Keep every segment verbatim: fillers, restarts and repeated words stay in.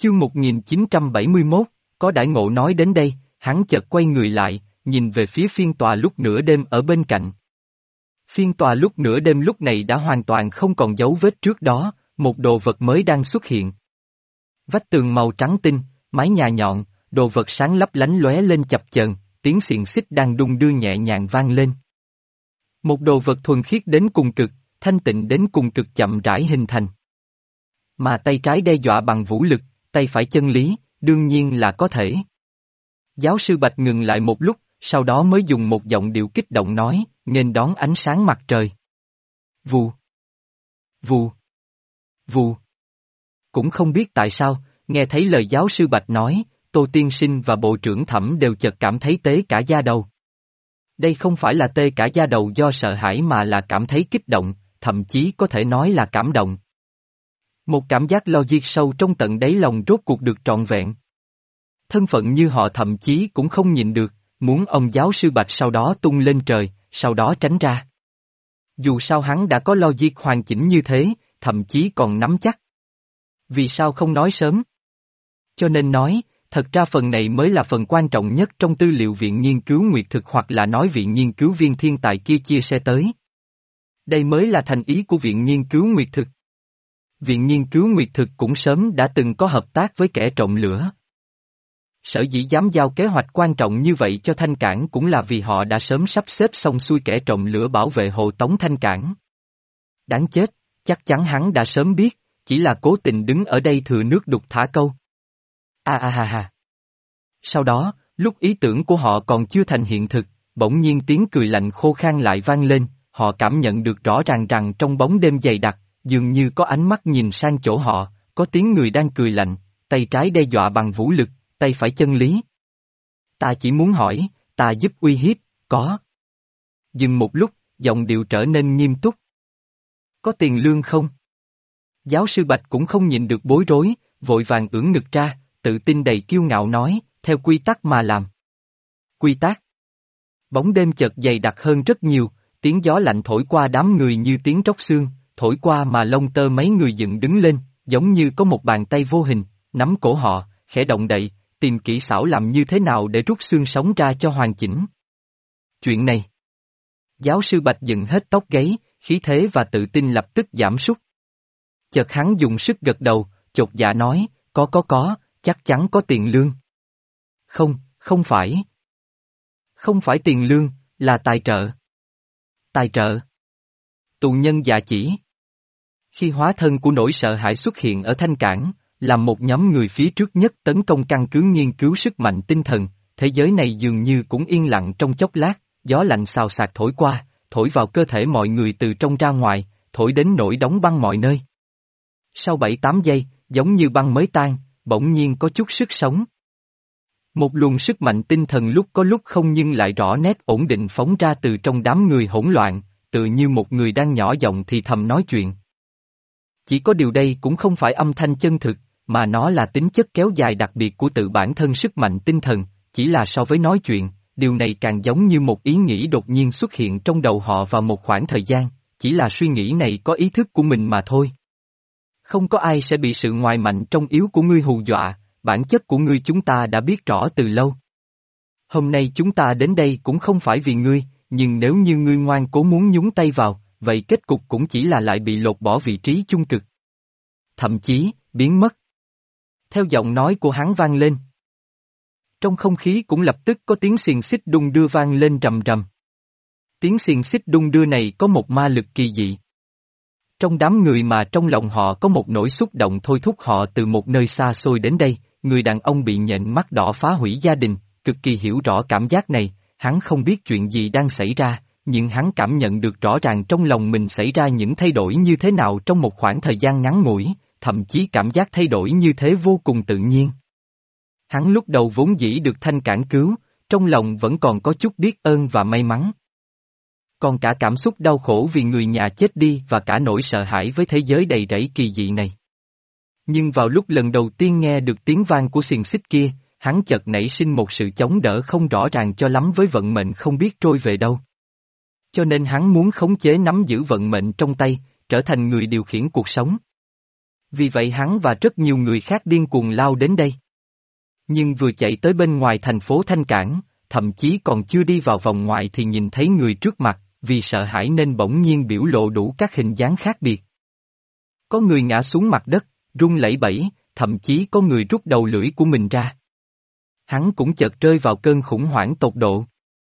Chương một nghìn chín trăm bảy mươi mốt, có đại ngộ nói đến đây, hắn chợt quay người lại, nhìn về phía phiên tòa lúc nửa đêm ở bên cạnh. Phiên tòa lúc nửa đêm lúc này đã hoàn toàn không còn dấu vết trước đó, một đồ vật mới đang xuất hiện. Vách tường màu trắng tinh, mái nhà nhọn, đồ vật sáng lấp lánh lóe lên chập chờn, tiếng xiềng xích đang đung đưa nhẹ nhàng vang lên. Một đồ vật thuần khiết đến cùng cực, thanh tịnh đến cùng cực chậm rãi hình thành. Mà tay trái đe dọa bằng vũ lực, tay phải chân lý, đương nhiên là có thể. Giáo sư Bạch ngừng lại một lúc, sau đó mới dùng một giọng điệu kích động nói, nghênh đón ánh sáng mặt trời. Vù. Vù. Vù. Cũng không biết tại sao, nghe thấy lời giáo sư Bạch nói, Tô Tiên Sinh và Bộ trưởng Thẩm đều chợt cảm thấy tê cả da đầu. Đây không phải là tê cả da đầu do sợ hãi mà là cảm thấy kích động, thậm chí có thể nói là cảm động. Một cảm giác logic sâu trong tận đáy lòng rốt cuộc được trọn vẹn. Thân phận như họ thậm chí cũng không nhìn được, muốn ông giáo sư Bạch sau đó tung lên trời, sau đó tránh ra. Dù sao hắn đã có logic hoàn chỉnh như thế, thậm chí còn nắm chắc. Vì sao không nói sớm? Cho nên nói, thật ra phần này mới là phần quan trọng nhất trong tư liệu viện nghiên cứu nguyệt thực hoặc là nói viện nghiên cứu viên thiên tài kia chia sẻ tới. Đây mới là thành ý của viện nghiên cứu nguyệt thực. Viện nghiên cứu nguyệt thực cũng sớm đã từng có hợp tác với kẻ trộm lửa. Sở dĩ dám giao kế hoạch quan trọng như vậy cho Thanh Cảng cũng là vì họ đã sớm sắp xếp xong xuôi kẻ trộm lửa bảo vệ hộ tống Thanh Cảng. Đáng chết, chắc chắn hắn đã sớm biết, chỉ là cố tình đứng ở đây thừa nước đục thả câu. A a ha ha. Sau đó, lúc ý tưởng của họ còn chưa thành hiện thực, bỗng nhiên tiếng cười lạnh khô khan lại vang lên, họ cảm nhận được rõ ràng rằng trong bóng đêm dày đặc, dường như có ánh mắt nhìn sang chỗ họ, có tiếng người đang cười lạnh, tay trái đe dọa bằng vũ lực, tay phải chân lý. Ta chỉ muốn hỏi, ta giúp uy hiếp, có. Dừng một lúc, giọng điệu trở nên nghiêm túc. Có tiền lương không? Giáo sư Bạch cũng không nhìn được bối rối, vội vàng ưỡn ngực ra, tự tin đầy kiêu ngạo nói, theo quy tắc mà làm. Quy tắc. Bóng đêm chợt dày đặc hơn rất nhiều, tiếng gió lạnh thổi qua đám người như tiếng tróc xương, thổi qua mà lông tơ mấy người dựng đứng lên, giống như có một bàn tay vô hình, nắm cổ họ, khẽ động đậy, tìm kỹ xảo làm như thế nào để rút xương sống ra cho hoàn chỉnh. Chuyện này. Giáo sư Bạch dựng hết tóc gáy, khí thế và tự tin lập tức giảm sút. Chợt hắn dùng sức gật đầu, chột dạ nói, có có có, chắc chắn có tiền lương. Không, không phải. Không phải tiền lương, là tài trợ. Tài trợ. Tù nhân dạ chỉ. Khi hóa thân của nỗi sợ hãi xuất hiện ở Thanh Cảng, làm một nhóm người phía trước nhất tấn công căn cứ nghiên cứu sức mạnh tinh thần, thế giới này dường như cũng yên lặng trong chốc lát, gió lạnh xào xạc thổi qua, thổi vào cơ thể mọi người từ trong ra ngoài, thổi đến nỗi đóng băng mọi nơi. Sau bảy tám giây, giống như băng mới tan, bỗng nhiên có chút sức sống. Một luồng sức mạnh tinh thần lúc có lúc không nhưng lại rõ nét ổn định phóng ra từ trong đám người hỗn loạn, tự như một người đang nhỏ giọng thì thầm nói chuyện. Chỉ có điều đây cũng không phải âm thanh chân thực, mà nó là tính chất kéo dài đặc biệt của tự bản thân sức mạnh tinh thần, chỉ là so với nói chuyện, điều này càng giống như một ý nghĩ đột nhiên xuất hiện trong đầu họ vào một khoảng thời gian, chỉ là suy nghĩ này có ý thức của mình mà thôi. Không có ai sẽ bị sự ngoài mạnh trong yếu của ngươi hù dọa, bản chất của ngươi chúng ta đã biết rõ từ lâu. Hôm nay chúng ta đến đây cũng không phải vì ngươi, nhưng nếu như ngươi ngoan cố muốn nhúng tay vào, vậy kết cục cũng chỉ là lại bị lột bỏ vị trí chung cực. Thậm chí, biến mất. Theo giọng nói của hắn vang lên. Trong không khí cũng lập tức có tiếng xiềng xích đung đưa vang lên rầm rầm. Tiếng xiềng xích đung đưa này có một ma lực kỳ dị. Trong đám người mà trong lòng họ có một nỗi xúc động thôi thúc họ từ một nơi xa xôi đến đây, người đàn ông bị nhện mắt đỏ phá hủy gia đình, cực kỳ hiểu rõ cảm giác này, hắn không biết chuyện gì đang xảy ra, nhưng hắn cảm nhận được rõ ràng trong lòng mình xảy ra những thay đổi như thế nào trong một khoảng thời gian ngắn ngủi, thậm chí cảm giác thay đổi như thế vô cùng tự nhiên. Hắn lúc đầu vốn dĩ được Thanh Cảng cứu, trong lòng vẫn còn có chút biết ơn và may mắn. Còn cả cảm xúc đau khổ vì người nhà chết đi và cả nỗi sợ hãi với thế giới đầy rẫy kỳ dị này. Nhưng vào lúc lần đầu tiên nghe được tiếng vang của xiềng xích kia, hắn chợt nảy sinh một sự chống đỡ không rõ ràng cho lắm với vận mệnh không biết trôi về đâu. Cho nên hắn muốn khống chế nắm giữ vận mệnh trong tay, trở thành người điều khiển cuộc sống. Vì vậy hắn và rất nhiều người khác điên cuồng lao đến đây. Nhưng vừa chạy tới bên ngoài thành phố Thanh Cảng, thậm chí còn chưa đi vào vòng ngoài thì nhìn thấy người trước mặt, vì sợ hãi nên bỗng nhiên biểu lộ đủ các hình dáng khác biệt. Có người ngã xuống mặt đất, run lẩy bẩy, thậm chí có người rút đầu lưỡi của mình ra. Hắn cũng chợt rơi vào cơn khủng hoảng tột độ.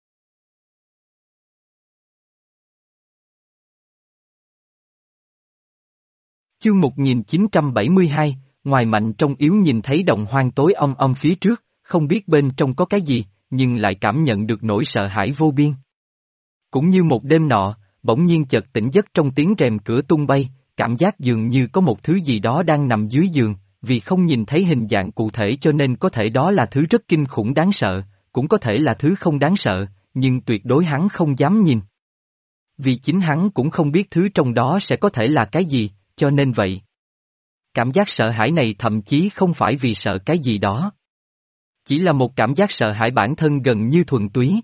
Chương một nghìn chín trăm bảy mươi hai, ngoài mạnh trong yếu nhìn thấy động hoang tối om om phía trước, không biết bên trong có cái gì, nhưng lại cảm nhận được nỗi sợ hãi vô biên. Cũng như một đêm nọ, bỗng nhiên chợt tỉnh giấc trong tiếng rèm cửa tung bay, cảm giác dường như có một thứ gì đó đang nằm dưới giường, vì không nhìn thấy hình dạng cụ thể cho nên có thể đó là thứ rất kinh khủng đáng sợ, cũng có thể là thứ không đáng sợ, nhưng tuyệt đối hắn không dám nhìn. Vì chính hắn cũng không biết thứ trong đó sẽ có thể là cái gì, cho nên vậy. Cảm giác sợ hãi này thậm chí không phải vì sợ cái gì đó. Chỉ là một cảm giác sợ hãi bản thân gần như thuần túy.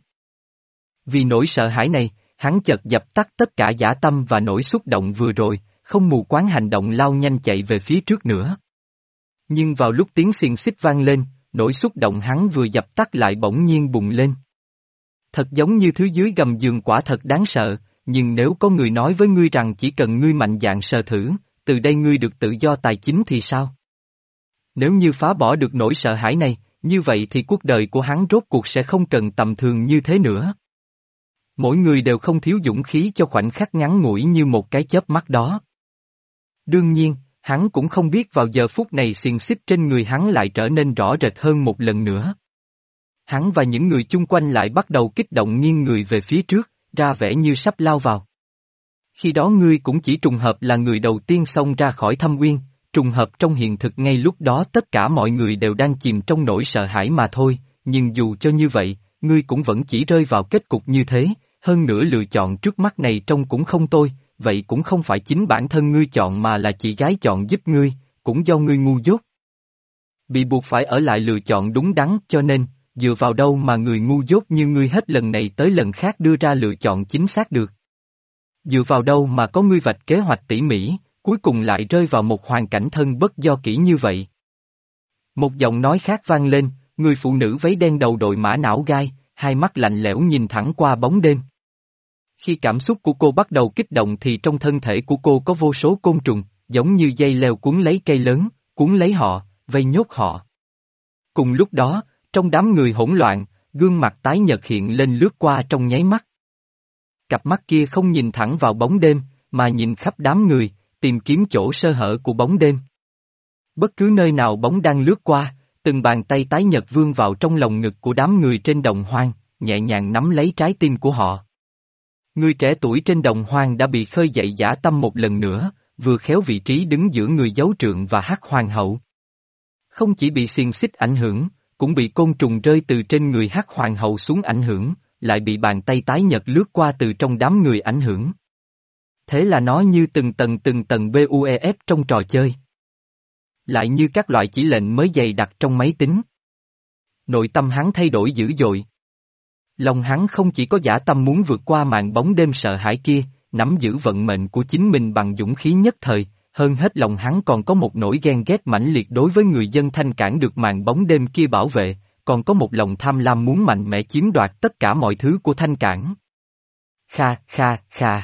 Vì nỗi sợ hãi này, hắn chợt dập tắt tất cả dã tâm và nỗi xúc động vừa rồi, không mù quáng hành động lao nhanh chạy về phía trước nữa. Nhưng vào lúc tiếng xiềng xích vang lên, nỗi xúc động hắn vừa dập tắt lại bỗng nhiên bùng lên. Thật giống như thứ dưới gầm giường quả thật đáng sợ, nhưng nếu có người nói với ngươi rằng chỉ cần ngươi mạnh dạn sờ thử, từ đây ngươi được tự do tài chính thì sao? Nếu như phá bỏ được nỗi sợ hãi này, như vậy thì cuộc đời của hắn rốt cuộc sẽ không cần tầm thường như thế nữa. Mỗi người đều không thiếu dũng khí cho khoảnh khắc ngắn ngủi như một cái chớp mắt đó. Đương nhiên, hắn cũng không biết vào giờ phút này xiềng xích trên người hắn lại trở nên rõ rệt hơn một lần nữa. Hắn và những người chung quanh lại bắt đầu kích động nghiêng người về phía trước, ra vẻ như sắp lao vào. Khi đó ngươi cũng chỉ trùng hợp là người đầu tiên xông ra khỏi thâm uyên, trùng hợp trong hiện thực ngay lúc đó tất cả mọi người đều đang chìm trong nỗi sợ hãi mà thôi, nhưng dù cho như vậy, ngươi cũng vẫn chỉ rơi vào kết cục như thế, hơn nữa lựa chọn trước mắt này trông cũng không tồi, vậy cũng không phải chính bản thân ngươi chọn mà là chị gái chọn giúp ngươi, cũng do ngươi ngu dốt. Bị buộc phải ở lại lựa chọn đúng đắn cho nên, dựa vào đâu mà người ngu dốt như ngươi hết lần này tới lần khác đưa ra lựa chọn chính xác được. Dựa vào đâu mà có ngươi vạch kế hoạch tỉ mỉ, cuối cùng lại rơi vào một hoàn cảnh thân bất do kỹ như vậy. Một giọng nói khác vang lên, người phụ nữ váy đen đầu đội mã não gai, hai mắt lạnh lẽo nhìn thẳng qua bóng đêm. Khi cảm xúc của cô bắt đầu kích động thì trong thân thể của cô có vô số côn trùng, giống như dây leo cuốn lấy cây lớn, cuốn lấy họ, vây nhốt họ. Cùng lúc đó, trong đám người hỗn loạn, gương mặt tái nhợt hiện lên lướt qua trong nháy mắt. Cặp mắt kia không nhìn thẳng vào bóng đêm, mà nhìn khắp đám người, tìm kiếm chỗ sơ hở của bóng đêm. Bất cứ nơi nào bóng đang lướt qua, từng bàn tay tái nhợt vươn vào trong lồng ngực của đám người trên đồng hoang, nhẹ nhàng nắm lấy trái tim của họ. Người trẻ tuổi trên đồng hoang đã bị khơi dậy dã tâm một lần nữa, vừa khéo vị trí đứng giữa người dấu trượng và hắc hoàng hậu. Không chỉ bị xiềng xích ảnh hưởng, cũng bị côn trùng rơi từ trên người hắc hoàng hậu xuống ảnh hưởng, lại bị bàn tay tái nhợt lướt qua từ trong đám người ảnh hưởng. Thế là nó như từng tầng từng tầng buef trong trò chơi. Lại như các loại chỉ lệnh mới dày đặt trong máy tính. Nội tâm hắn thay đổi dữ dội. Lòng hắn không chỉ có dã tâm muốn vượt qua màn bóng đêm sợ hãi kia, nắm giữ vận mệnh của chính mình bằng dũng khí nhất thời, hơn hết lòng hắn còn có một nỗi ghen ghét mãnh liệt đối với người dân Thanh Cảng được màn bóng đêm kia bảo vệ, còn có một lòng tham lam muốn mạnh mẽ chiếm đoạt tất cả mọi thứ của Thanh Cảng. Kha, kha, kha.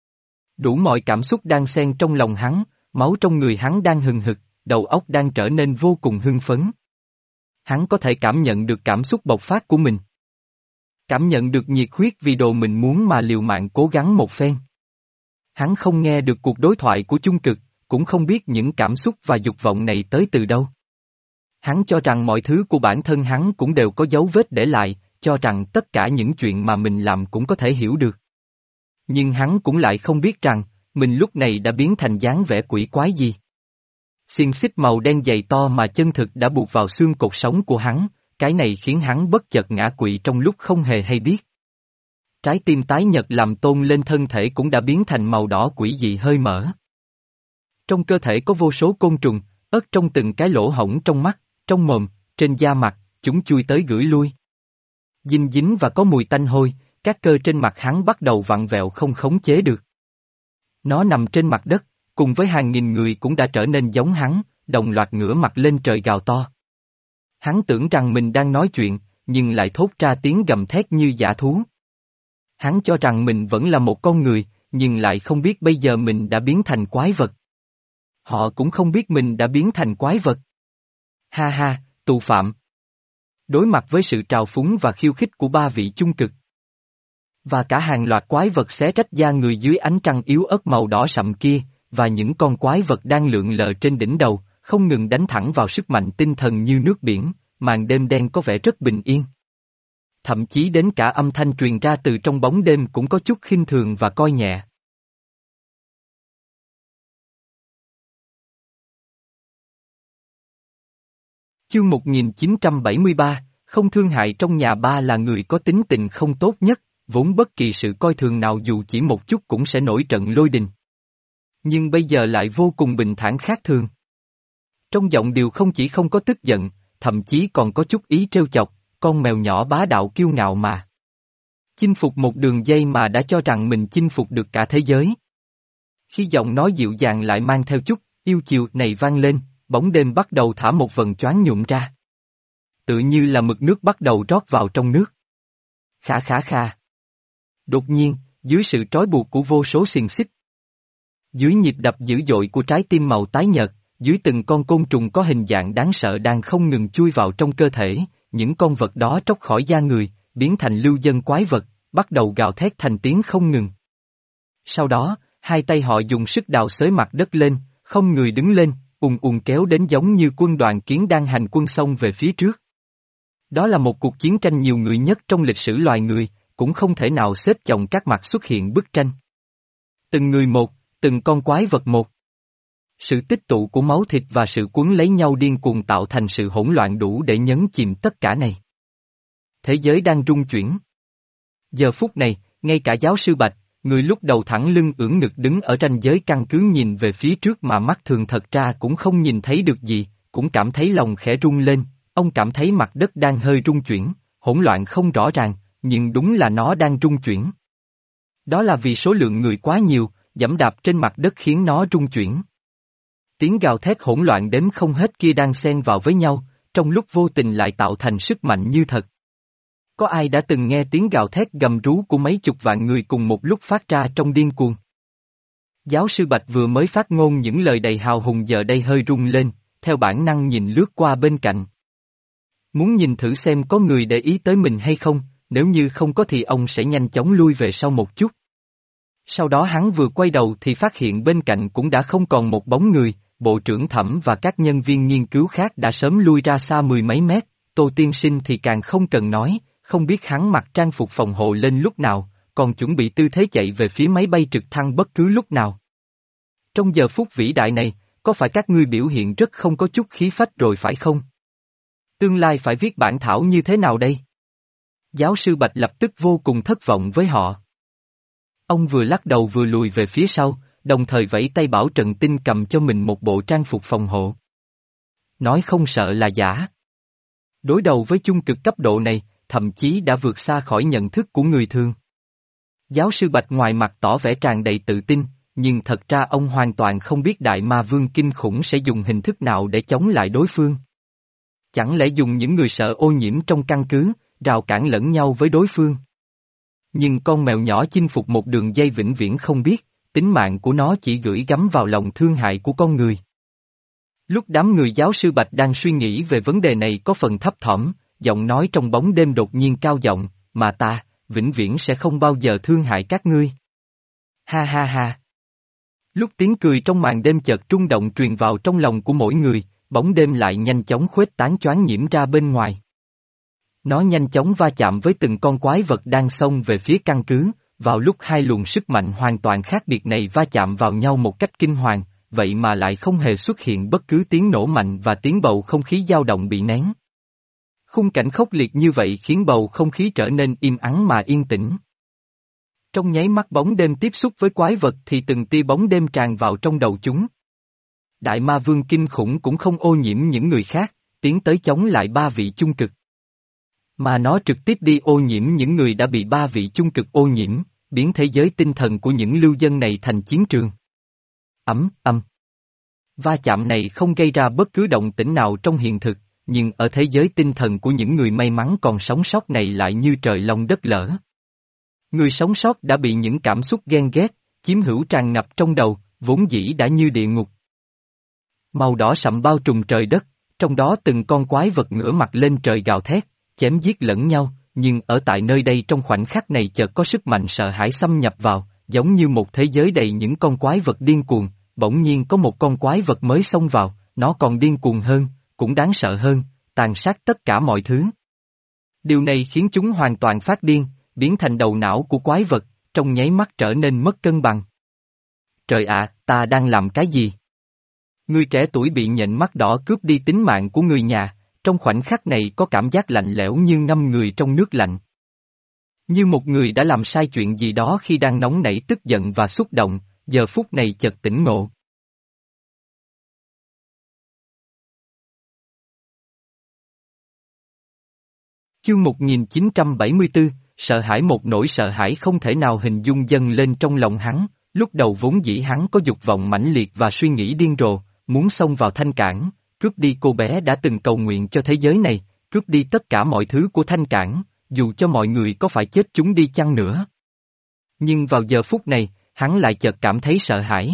Đủ mọi cảm xúc đang xen trong lòng hắn, máu trong người hắn đang hừng hực, đầu óc đang trở nên vô cùng hưng phấn. Hắn có thể cảm nhận được cảm xúc bộc phát của mình. Cảm nhận được nhiệt huyết vì đồ mình muốn mà liều mạng cố gắng một phen. Hắn không nghe được cuộc đối thoại của chung cực, cũng không biết những cảm xúc và dục vọng này tới từ đâu. Hắn cho rằng mọi thứ của bản thân hắn cũng đều có dấu vết để lại, cho rằng tất cả những chuyện mà mình làm cũng có thể hiểu được. Nhưng hắn cũng lại không biết rằng, mình lúc này đã biến thành dáng vẻ quỷ quái gì. Xiềng xích màu đen dày to mà chân thực đã buộc vào xương cột sống của hắn, cái này khiến hắn bất chợt ngã quỵ trong lúc không hề hay biết. Trái tim tái nhợt làm tôn lên thân thể cũng đã biến thành màu đỏ quỷ dị hơi mở. Trong cơ thể có vô số côn trùng, ớt trong từng cái lỗ hổng trong mắt, trong mồm, trên da mặt, chúng chui tới gửi lui. Dinh dính và có mùi tanh hôi, các cơ trên mặt hắn bắt đầu vặn vẹo không khống chế được. Nó nằm trên mặt đất, cùng với hàng nghìn người cũng đã trở nên giống hắn, đồng loạt ngửa mặt lên trời gào to. Hắn tưởng rằng mình đang nói chuyện, nhưng lại thốt ra tiếng gầm thét như dã thú. Hắn cho rằng mình vẫn là một con người, nhưng lại không biết bây giờ mình đã biến thành quái vật. Họ cũng không biết mình đã biến thành quái vật. Ha ha, tù phạm. Đối mặt với sự trào phúng và khiêu khích của ba vị chung cực. Và cả hàng loạt quái vật xé rách da người dưới ánh trăng yếu ớt màu đỏ sậm kia, và những con quái vật đang lượn lờ trên đỉnh đầu, không ngừng đánh thẳng vào sức mạnh tinh thần như nước biển, màn đêm đen có vẻ rất bình yên. Thậm chí đến cả âm thanh truyền ra từ trong bóng đêm cũng có chút khinh thường và coi nhẹ. Chương một nghìn chín trăm bảy mươi ba, không thương hại trong nhà ba là người có tính tình không tốt nhất, vốn bất kỳ sự coi thường nào dù chỉ một chút cũng sẽ nổi trận lôi đình. Nhưng bây giờ lại vô cùng bình thản khác thường. Trong giọng điệu không chỉ không có tức giận, thậm chí còn có chút ý trêu chọc, con mèo nhỏ bá đạo kiêu ngạo mà. Chinh phục một đường dây mà đã cho rằng mình chinh phục được cả thế giới. Khi giọng nói dịu dàng lại mang theo chút yêu chiều này vang lên, bóng đêm bắt đầu thả một vần choáng nhuộm ra. Tự như là mực nước bắt đầu rót vào trong nước. Khà khà khà. Đột nhiên, dưới sự trói buộc của vô số xiềng xích. Dưới nhịp đập dữ dội của trái tim màu tái nhợt, dưới từng con côn trùng có hình dạng đáng sợ đang không ngừng chui vào trong cơ thể, những con vật đó tróc khỏi da người, biến thành lưu dân quái vật, bắt đầu gào thét thành tiếng không ngừng. Sau đó, hai tay họ dùng sức đào xới mặt đất lên, không người đứng lên, ùn ùn kéo đến giống như quân đoàn kiến đang hành quân xông về phía trước. Đó là một cuộc chiến tranh nhiều người nhất trong lịch sử loài người, cũng không thể nào xếp chồng các mặt xuất hiện bức tranh. Từng người một, từng con quái vật một. Sự tích tụ của máu thịt và sự cuốn lấy nhau điên cuồng tạo thành sự hỗn loạn đủ để nhấn chìm tất cả này. Thế giới đang rung chuyển. Giờ phút này, ngay cả giáo sư Bạch, người lúc đầu thẳng lưng ưỡn ngực đứng ở ranh giới căn cứ nhìn về phía trước mà mắt thường thật ra cũng không nhìn thấy được gì, cũng cảm thấy lòng khẽ rung lên, ông cảm thấy mặt đất đang hơi rung chuyển, hỗn loạn không rõ ràng, nhưng đúng là nó đang rung chuyển. Đó là vì số lượng người quá nhiều, giẫm đạp trên mặt đất khiến nó rung chuyển. Tiếng gào thét hỗn loạn đếm không hết kia đang xen vào với nhau, trong lúc vô tình lại tạo thành sức mạnh như thật. Có ai đã từng nghe tiếng gào thét gầm rú của mấy chục vạn người cùng một lúc phát ra trong điên cuồng? Giáo sư Bạch vừa mới phát ngôn những lời đầy hào hùng giờ đây hơi rung lên, theo bản năng nhìn lướt qua bên cạnh. Muốn nhìn thử xem có người để ý tới mình hay không, nếu như không có thì ông sẽ nhanh chóng lui về sau một chút. Sau đó hắn vừa quay đầu thì phát hiện bên cạnh cũng đã không còn một bóng người, bộ trưởng Thẩm và các nhân viên nghiên cứu khác đã sớm lui ra xa mười mấy mét, Tô Tiên Sinh thì càng không cần nói, không biết hắn mặc trang phục phòng hộ lên lúc nào, còn chuẩn bị tư thế chạy về phía máy bay trực thăng bất cứ lúc nào. Trong giờ phút vĩ đại này, có phải các ngươi biểu hiện rất không có chút khí phách rồi phải không? Tương lai phải viết bản thảo như thế nào đây? Giáo sư Bạch lập tức vô cùng thất vọng với họ. Ông vừa lắc đầu vừa lùi về phía sau, đồng thời vẫy tay bảo Trần Tinh cầm cho mình một bộ trang phục phòng hộ. Nói không sợ là giả. Đối đầu với chung cực cấp độ này, thậm chí đã vượt xa khỏi nhận thức của người thường. Giáo sư Bạch ngoài mặt tỏ vẻ tràn đầy tự tin, nhưng thật ra ông hoàn toàn không biết Đại Ma Vương kinh khủng sẽ dùng hình thức nào để chống lại đối phương. Chẳng lẽ dùng những người sợ ô nhiễm trong căn cứ, rào cản lẫn nhau với đối phương? Nhưng con mèo nhỏ chinh phục một đường dây vĩnh viễn không biết, tính mạng của nó chỉ gửi gắm vào lòng thương hại của con người. Lúc đám người giáo sư Bạch đang suy nghĩ về vấn đề này có phần thấp thỏm, giọng nói trong bóng đêm đột nhiên cao giọng, mà ta, vĩnh viễn sẽ không bao giờ thương hại các ngươi. Ha ha ha. Lúc tiếng cười trong màn đêm chợt trung động truyền vào trong lòng của mỗi người, bóng đêm lại nhanh chóng khuếch tán choáng nhiễm ra bên ngoài. Nó nhanh chóng va chạm với từng con quái vật đang xông về phía căn cứ, vào lúc hai luồng sức mạnh hoàn toàn khác biệt này va chạm vào nhau một cách kinh hoàng, vậy mà lại không hề xuất hiện bất cứ tiếng nổ mạnh và tiếng bầu không khí dao động bị nén. Khung cảnh khốc liệt như vậy khiến bầu không khí trở nên im ắng mà yên tĩnh. Trong nháy mắt bóng đêm tiếp xúc với quái vật thì từng tia bóng đêm tràn vào trong đầu chúng. Đại Ma Vương kinh khủng cũng không ô nhiễm những người khác, tiến tới chống lại ba vị chung cực. Mà nó trực tiếp đi ô nhiễm những người đã bị ba vị chung cực ô nhiễm, biến thế giới tinh thần của những lưu dân này thành chiến trường. Ấm, âm. Va chạm này không gây ra bất cứ động tĩnh nào trong hiện thực, nhưng ở thế giới tinh thần của những người may mắn còn sống sót này lại như trời long đất lở. Người sống sót đã bị những cảm xúc ghen ghét, chiếm hữu tràn ngập trong đầu, vốn dĩ đã như địa ngục. Màu đỏ sậm bao trùm trời đất, trong đó từng con quái vật ngửa mặt lên trời gào thét, chém giết lẫn nhau, nhưng ở tại nơi đây trong khoảnh khắc này chợt có sức mạnh sợ hãi xâm nhập vào, giống như một thế giới đầy những con quái vật điên cuồng, bỗng nhiên có một con quái vật mới xông vào, nó còn điên cuồng hơn, cũng đáng sợ hơn, tàn sát tất cả mọi thứ. Điều này khiến chúng hoàn toàn phát điên, biến thành đầu não của quái vật, trong nháy mắt trở nên mất cân bằng. Trời ạ, ta đang làm cái gì? Người trẻ tuổi bị nhện mắt đỏ cướp đi tính mạng của người nhà, trong khoảnh khắc này có cảm giác lạnh lẽo như ngâm người trong nước lạnh. Như một người đã làm sai chuyện gì đó khi đang nóng nảy tức giận và xúc động, giờ phút này chợt tỉnh ngộ. Chương một nghìn chín trăm bảy mươi tư, sợ hãi một nỗi sợ hãi không thể nào hình dung dâng lên trong lòng hắn, lúc đầu vốn dĩ hắn có dục vọng mãnh liệt và suy nghĩ điên rồ, muốn xông vào Thanh Cảng, cướp đi cô bé đã từng cầu nguyện cho thế giới này, cướp đi tất cả mọi thứ của Thanh Cảng, dù cho mọi người có phải chết chúng đi chăng nữa. Nhưng vào giờ phút này, hắn lại chợt cảm thấy sợ hãi.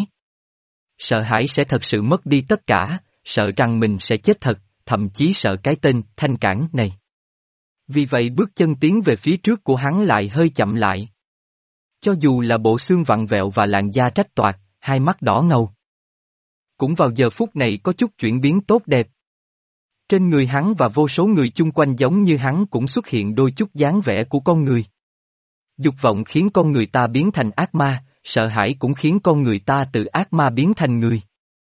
Sợ hãi sẽ thật sự mất đi tất cả, sợ rằng mình sẽ chết thật, thậm chí sợ cái tên Thanh Cảng này. Vì vậy bước chân tiến về phía trước của hắn lại hơi chậm lại. Cho dù là bộ xương vặn vẹo và làn da rách toạc, hai mắt đỏ ngầu. Cũng vào giờ phút này có chút chuyển biến tốt đẹp. Trên người hắn và vô số người chung quanh giống như hắn cũng xuất hiện đôi chút dáng vẻ của con người. Dục vọng khiến con người ta biến thành ác ma, sợ hãi cũng khiến con người ta từ ác ma biến thành người.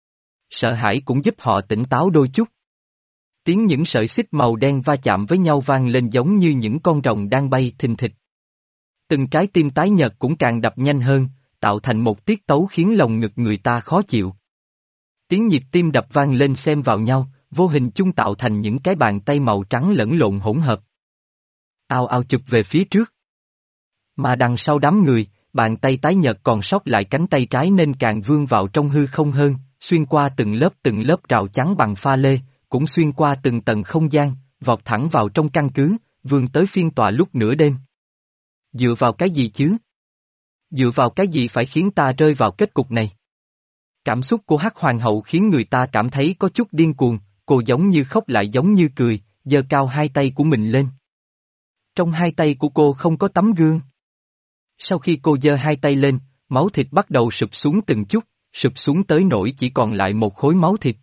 Sợ hãi cũng giúp họ tỉnh táo đôi chút. Tiếng những sợi xích màu đen va chạm với nhau vang lên giống như những con rồng đang bay thình thịch. Từng trái tim tái nhợt cũng càng đập nhanh hơn, tạo thành một tiết tấu khiến lòng ngực người ta khó chịu. Tiếng nhịp tim đập vang lên xen vào nhau, vô hình chung tạo thành những cái bàn tay màu trắng lẫn lộn hỗn hợp. Ao ao chụp về phía trước. Mà đằng sau đám người, bàn tay tái nhợt còn sót lại cánh tay trái nên càng vươn vào trong hư không hơn, xuyên qua từng lớp từng lớp rào chắn bằng pha lê, cũng xuyên qua từng tầng không gian, vọt thẳng vào trong căn cứ, vươn tới phiên tòa lúc nửa đêm. Dựa vào cái gì chứ? Dựa vào cái gì phải khiến ta rơi vào kết cục này? Cảm xúc của Hắc Hoàng hậu khiến người ta cảm thấy có chút điên cuồng, cô giống như khóc lại giống như cười, giơ cao hai tay của mình lên. Trong hai tay của cô không có tấm gương. Sau khi cô giơ hai tay lên, máu thịt bắt đầu sụp xuống từng chút, sụp xuống tới nỗi chỉ còn lại một khối máu thịt.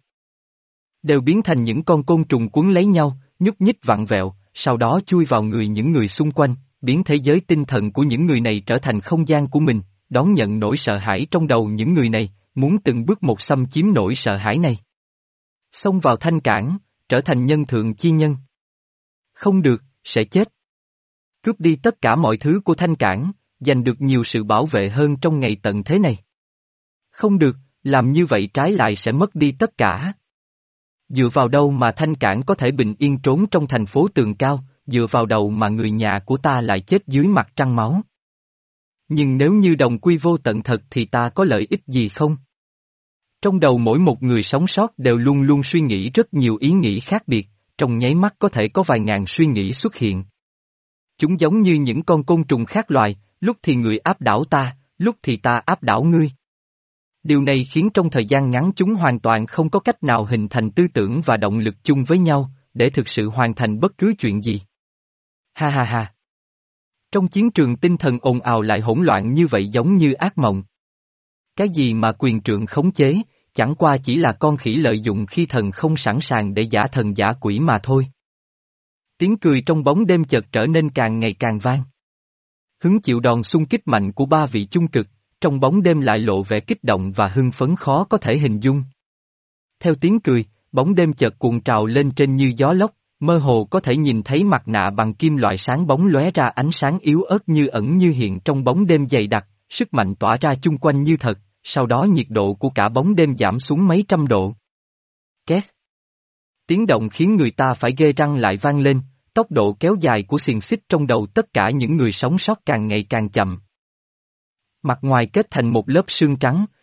Đều biến thành những con côn trùng cuốn lấy nhau, nhúc nhích vặn vẹo, sau đó chui vào người những người xung quanh, biến thế giới tinh thần của những người này trở thành không gian của mình, đón nhận nỗi sợ hãi trong đầu những người này, muốn từng bước một xâm chiếm nỗi sợ hãi này. Xông vào Thanh Cảng, trở thành nhân thượng chi nhân. Không được, sẽ chết. Cướp đi tất cả mọi thứ của Thanh Cảng, giành được nhiều sự bảo vệ hơn trong ngày tận thế này. Không được, làm như vậy trái lại sẽ mất đi tất cả. Dựa vào đâu mà Thanh Cảng có thể bình yên trốn trong thành phố tường cao, dựa vào đầu mà người nhà của ta lại chết dưới mặt trăng máu. Nhưng nếu như đồng quy vô tận thật thì ta có lợi ích gì không? Trong đầu mỗi một người sống sót đều luôn luôn suy nghĩ rất nhiều ý nghĩ khác biệt, trong nháy mắt có thể có vài ngàn suy nghĩ xuất hiện. Chúng giống như những con côn trùng khác loài, lúc thì người áp đảo ta, lúc thì ta áp đảo ngươi. Điều này khiến trong thời gian ngắn chúng hoàn toàn không có cách nào hình thành tư tưởng và động lực chung với nhau, để thực sự hoàn thành bất cứ chuyện gì. Ha ha ha. Trong chiến trường tinh thần ồn ào lại hỗn loạn như vậy giống như ác mộng. Cái gì mà quyền trượng khống chế, chẳng qua chỉ là con khỉ lợi dụng khi thần không sẵn sàng để giả thần giả quỷ mà thôi. Tiếng cười trong bóng đêm chợt trở nên càng ngày càng vang. Hứng chịu đòn xung kích mạnh của ba vị chung cực, trong bóng đêm lại lộ vẻ kích động và hưng phấn khó có thể hình dung. Theo tiếng cười, bóng đêm chợt cuộn trào lên trên như gió lốc, mơ hồ có thể nhìn thấy mặt nạ bằng kim loại sáng bóng lóe ra ánh sáng yếu ớt như ẩn như hiện trong bóng đêm dày đặc, sức mạnh tỏa ra chung quanh như thật, sau đó nhiệt độ của cả bóng đêm giảm xuống mấy trăm độ. Két. Tiếng động khiến người ta phải ghê răng lại vang lên, tốc độ kéo dài của xiềng xích trong đầu tất cả những người sống sót càng ngày càng chậm. Mặt ngoài kết thành một lớp sương trắng,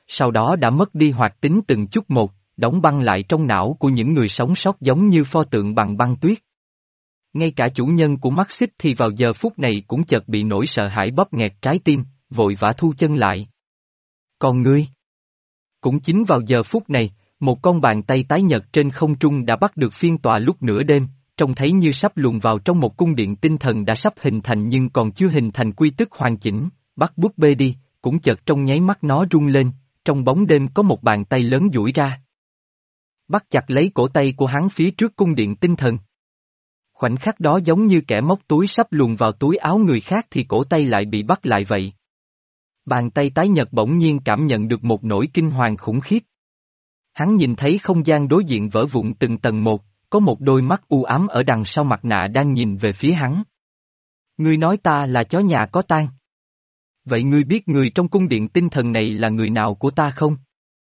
sau đó đã mất đi hoạt tính từng chút một, đóng băng lại trong não của những người sống sót giống như pho tượng bằng băng tuyết. Ngay cả chủ nhân của mắt xích thì vào giờ phút này cũng chợt bị nỗi sợ hãi bóp nghẹt trái tim, vội vã thu chân lại. Còn ngươi? Cũng chính vào giờ phút này, một con bàn tay tái nhật trên không trung đã bắt được phiên tòa lúc nửa đêm, trông thấy như sắp luồn vào trong một cung điện tinh thần đã sắp hình thành nhưng còn chưa hình thành quy tức hoàn chỉnh, bắt búp bê đi, cũng chợt trong nháy mắt nó rung lên, trong bóng đêm có một bàn tay lớn duỗi ra. Bắt chặt lấy cổ tay của hắn phía trước cung điện tinh thần. Khoảnh khắc đó giống như kẻ móc túi sắp luồn vào túi áo người khác thì cổ tay lại bị bắt lại vậy. Bàn tay tái nhật bỗng nhiên cảm nhận được một nỗi kinh hoàng khủng khiếp. Hắn nhìn thấy không gian đối diện vỡ vụn từng tầng một, có một đôi mắt u ám ở đằng sau mặt nạ đang nhìn về phía hắn. Ngươi nói ta là chó nhà có tang. Vậy ngươi biết người trong cung điện tinh thần này là người nào của ta không?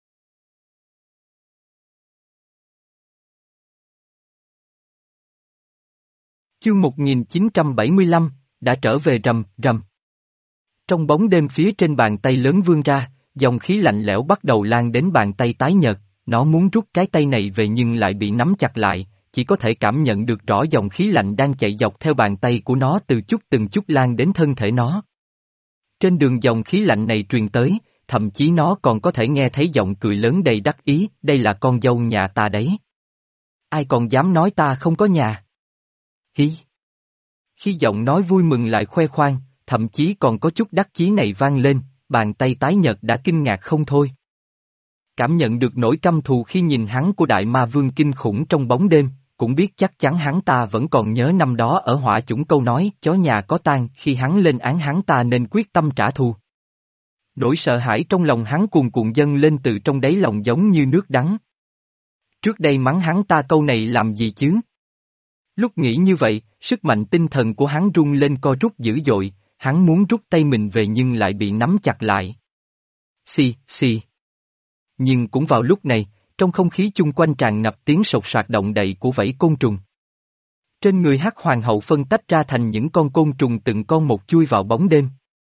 Chương một nghìn chín trăm bảy mươi lăm, đã trở về rầm, rầm. Trong bóng đêm phía trên bàn tay lớn vươn ra, dòng khí lạnh lẽo bắt đầu lan đến bàn tay tái nhợt, nó muốn rút cái tay này về nhưng lại bị nắm chặt lại, chỉ có thể cảm nhận được rõ dòng khí lạnh đang chạy dọc theo bàn tay của nó từ chút từng chút lan đến thân thể nó. Trên đường dòng khí lạnh này truyền tới, thậm chí nó còn có thể nghe thấy giọng cười lớn đầy đắc ý, đây là con dâu nhà ta đấy. Ai còn dám nói ta không có nhà? Hí! Khi giọng nói vui mừng lại khoe khoang, thậm chí còn có chút đắc chí này vang lên, bàn tay tái nhợt đã kinh ngạc không thôi. Cảm nhận được nỗi căm thù khi nhìn hắn của đại ma vương kinh khủng trong bóng đêm, cũng biết chắc chắn hắn ta vẫn còn nhớ năm đó ở hỏa chủng câu nói chó nhà có tang khi hắn lên án hắn ta nên quyết tâm trả thù. Nỗi sợ hãi trong lòng hắn cuồn cuộn dâng lên từ trong đáy lòng giống như nước đắng. Trước đây mắng hắn ta câu này làm gì chứ? Lúc nghĩ như vậy, sức mạnh tinh thần của hắn rung lên co rút dữ dội, hắn muốn rút tay mình về nhưng lại bị nắm chặt lại. Xì, xì. Nhưng cũng vào lúc này, trong không khí chung quanh tràn ngập tiếng sột soạt động đậy của vảy côn trùng. Trên người hắc hoàng hậu phân tách ra thành những con côn trùng từng con một chui vào bóng đêm.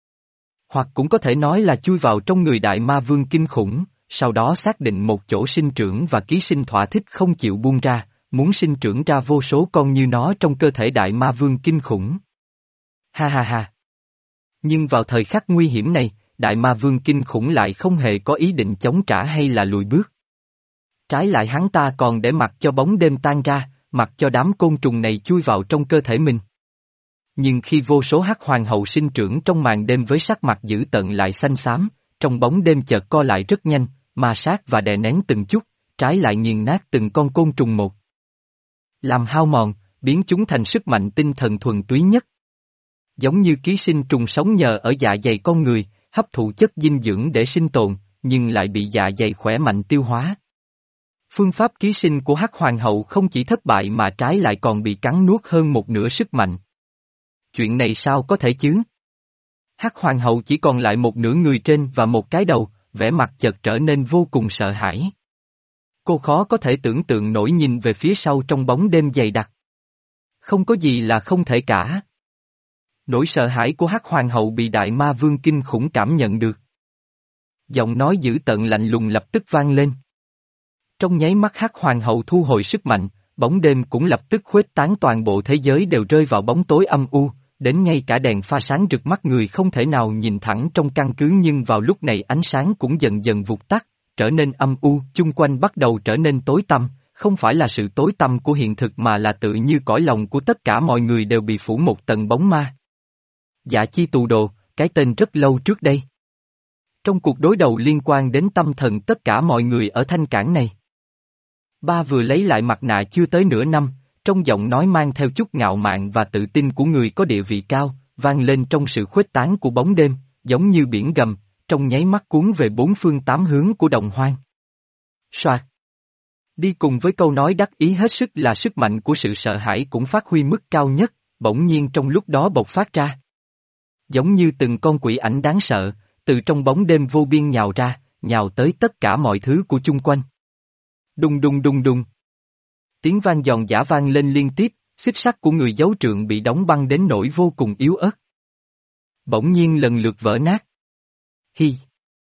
Hoặc cũng có thể nói là chui vào trong người đại ma vương kinh khủng, sau đó xác định một chỗ sinh trưởng và ký sinh thỏa thích không chịu buông ra, muốn sinh trưởng ra vô số con như nó trong cơ thể đại ma vương kinh khủng. Ha ha ha. Nhưng vào thời khắc nguy hiểm này, đại ma vương kinh khủng lại không hề có ý định chống trả hay là lùi bước. Trái lại hắn ta còn để mặc cho bóng đêm tan ra, mặc cho đám côn trùng này chui vào trong cơ thể mình. Nhưng khi vô số hắc hoàng hậu sinh trưởng trong màn đêm với sắc mặt dữ tợn lại xanh xám, trong bóng đêm chợt co lại rất nhanh, ma sát và đè nén từng chút, trái lại nghiền nát từng con côn trùng một. Làm hao mòn, biến chúng thành sức mạnh tinh thần thuần túy nhất. Giống như ký sinh trùng sống nhờ ở dạ dày con người, hấp thụ chất dinh dưỡng để sinh tồn, nhưng lại bị dạ dày khỏe mạnh tiêu hóa. Phương pháp ký sinh của hắc hoàng hậu không chỉ thất bại mà trái lại còn bị cắn nuốt hơn một nửa sức mạnh. Chuyện này sao có thể chứ? Hắc hoàng hậu chỉ còn lại một nửa người trên và một cái đầu, vẻ mặt chợt trở nên vô cùng sợ hãi. Cô khó có thể tưởng tượng nổi nhìn về phía sau trong bóng đêm dày đặc. Không có gì là không thể cả. Nỗi sợ hãi của hắc hoàng hậu bị đại ma vương kinh khủng cảm nhận được. Giọng nói dữ tợn lạnh lùng lập tức vang lên. Trong nháy mắt hắc hoàng hậu thu hồi sức mạnh, bóng đêm cũng lập tức khuếch tán toàn bộ thế giới đều rơi vào bóng tối âm u, đến ngay cả đèn pha sáng rực mắt người không thể nào nhìn thẳng trong căn cứ nhưng vào lúc này ánh sáng cũng dần dần vụt tắt, trở nên âm u, chung quanh bắt đầu trở nên tối tăm, không phải là sự tối tăm của hiện thực mà là tự như cõi lòng của tất cả mọi người đều bị phủ một tầng bóng ma. Dạ chi tù đồ, cái tên rất lâu trước đây. Trong cuộc đối đầu liên quan đến tâm thần tất cả mọi người ở thanh cảng này. Ba vừa lấy lại mặt nạ chưa tới nửa năm, trong giọng nói mang theo chút ngạo mạn và tự tin của người có địa vị cao, vang lên trong sự khuếch tán của bóng đêm, giống như biển gầm, trong nháy mắt cuốn về bốn phương tám hướng của đồng hoang. Soạt. Đi cùng với câu nói đắc ý hết sức là sức mạnh của sự sợ hãi cũng phát huy mức cao nhất, bỗng nhiên trong lúc đó bộc phát ra. Giống như từng con quỷ ảnh đáng sợ, từ trong bóng đêm vô biên nhào ra, nhào tới tất cả mọi thứ của chung quanh. Đùng đùng đùng đùng. Tiếng vang giòn giã vang lên liên tiếp, xích sắt của người giấu trượng bị đóng băng đến nỗi vô cùng yếu ớt. Bỗng nhiên lần lượt vỡ nát. Hi.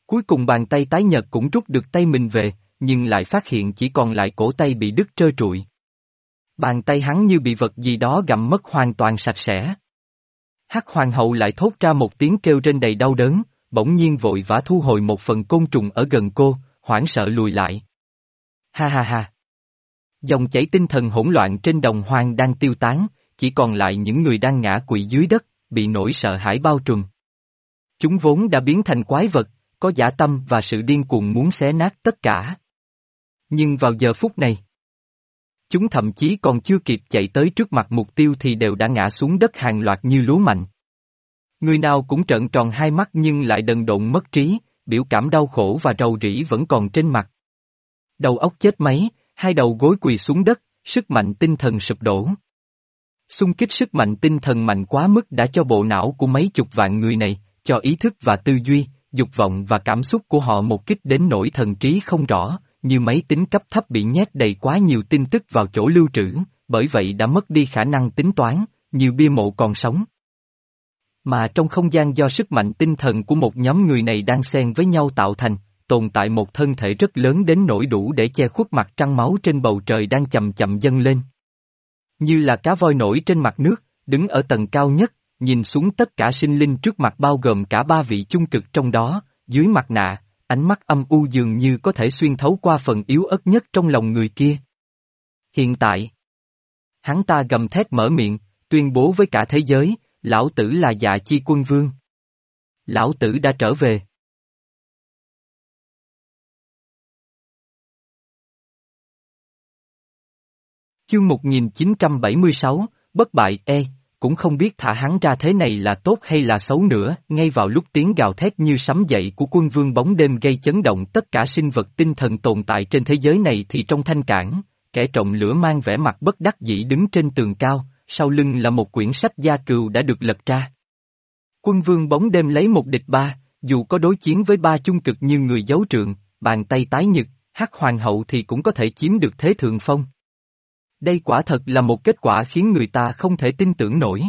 Cuối cùng bàn tay tái nhợt cũng rút được tay mình về, nhưng lại phát hiện chỉ còn lại cổ tay bị đứt trơ trụi. Bàn tay hắn như bị vật gì đó gặm mất hoàn toàn sạch sẽ. Hắc hoàng hậu lại thốt ra một tiếng kêu trên đầy đau đớn, bỗng nhiên vội vã thu hồi một phần côn trùng ở gần cô, hoảng sợ lùi lại. Ha ha ha. Dòng chảy tinh thần hỗn loạn trên đồng hoang đang tiêu tán, chỉ còn lại những người đang ngã quỵ dưới đất, bị nỗi sợ hãi bao trùm. Chúng vốn đã biến thành quái vật, có dã tâm và sự điên cuồng muốn xé nát tất cả. Nhưng vào giờ phút này, chúng thậm chí còn chưa kịp chạy tới trước mặt mục tiêu thì đều đã ngã xuống đất hàng loạt như lúa mạch. Người nào cũng trợn tròn hai mắt nhưng lại đần độn mất trí, biểu cảm đau khổ và rầu rĩ vẫn còn trên mặt. Đầu óc chết máy, hai đầu gối quỳ xuống đất, sức mạnh tinh thần sụp đổ. Xung kích sức mạnh tinh thần mạnh quá mức đã cho bộ não của mấy chục vạn người này, cho ý thức và tư duy, dục vọng và cảm xúc của họ một kích đến nỗi thần trí không rõ, như máy tính cấp thấp bị nhét đầy quá nhiều tin tức vào chỗ lưu trữ, bởi vậy đã mất đi khả năng tính toán, như bia mộ còn sống. Mà trong không gian do sức mạnh tinh thần của một nhóm người này đang xen với nhau tạo thành, tồn tại một thân thể rất lớn đến nỗi đủ để che khuất mặt trăng máu trên bầu trời đang chậm chậm dâng lên. Như là cá voi nổi trên mặt nước, đứng ở tầng cao nhất, nhìn xuống tất cả sinh linh trước mặt bao gồm cả ba vị chung cực trong đó, dưới mặt nạ, ánh mắt âm u dường như có thể xuyên thấu qua phần yếu ớt nhất trong lòng người kia. Hiện tại, hắn ta gầm thét mở miệng, tuyên bố với cả thế giới, lão tử là Dạ Chi Quân Vương. Lão tử đã trở về. Chương một nghìn chín trăm bảy mươi sáu, bất bại e, cũng không biết thả hắn ra thế này là tốt hay là xấu nữa, ngay vào lúc tiếng gào thét như sấm dậy của quân vương bóng đêm gây chấn động tất cả sinh vật tinh thần tồn tại trên thế giới này thì trong thanh cảng, kẻ trộm lửa mang vẻ mặt bất đắc dĩ đứng trên tường cao, sau lưng là một quyển sách gia cừu đã được lật ra. Quân vương bóng đêm lấy một địch ba, dù có đối chiến với ba chung cực như người giấu trượng, bàn tay tái nhật, Hắc hoàng hậu thì cũng có thể chiếm được thế thượng phong. Đây quả thật là một kết quả khiến người ta không thể tin tưởng nổi.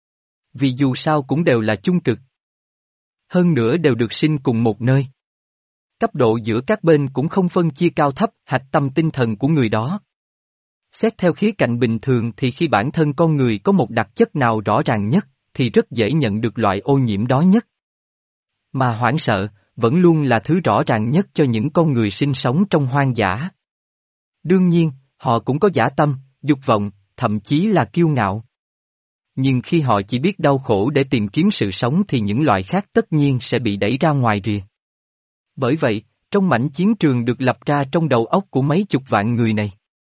Vì dù sao cũng đều là chung cực. Hơn nữa đều được sinh cùng một nơi. Cấp độ giữa các bên cũng không phân chia cao thấp, hạch tâm tinh thần của người đó. Xét theo khía cạnh bình thường thì khi bản thân con người có một đặc chất nào rõ ràng nhất, thì rất dễ nhận được loại ô nhiễm đó nhất. Mà hoảng sợ, vẫn luôn là thứ rõ ràng nhất cho những con người sinh sống trong hoang dã. Đương nhiên, họ cũng có dã tâm, dục vọng, thậm chí là kiêu ngạo. Nhưng khi họ chỉ biết đau khổ để tìm kiếm sự sống thì những loại khác tất nhiên sẽ bị đẩy ra ngoài rìa. Bởi vậy, trong mảnh chiến trường được lập ra trong đầu óc của mấy chục vạn người này,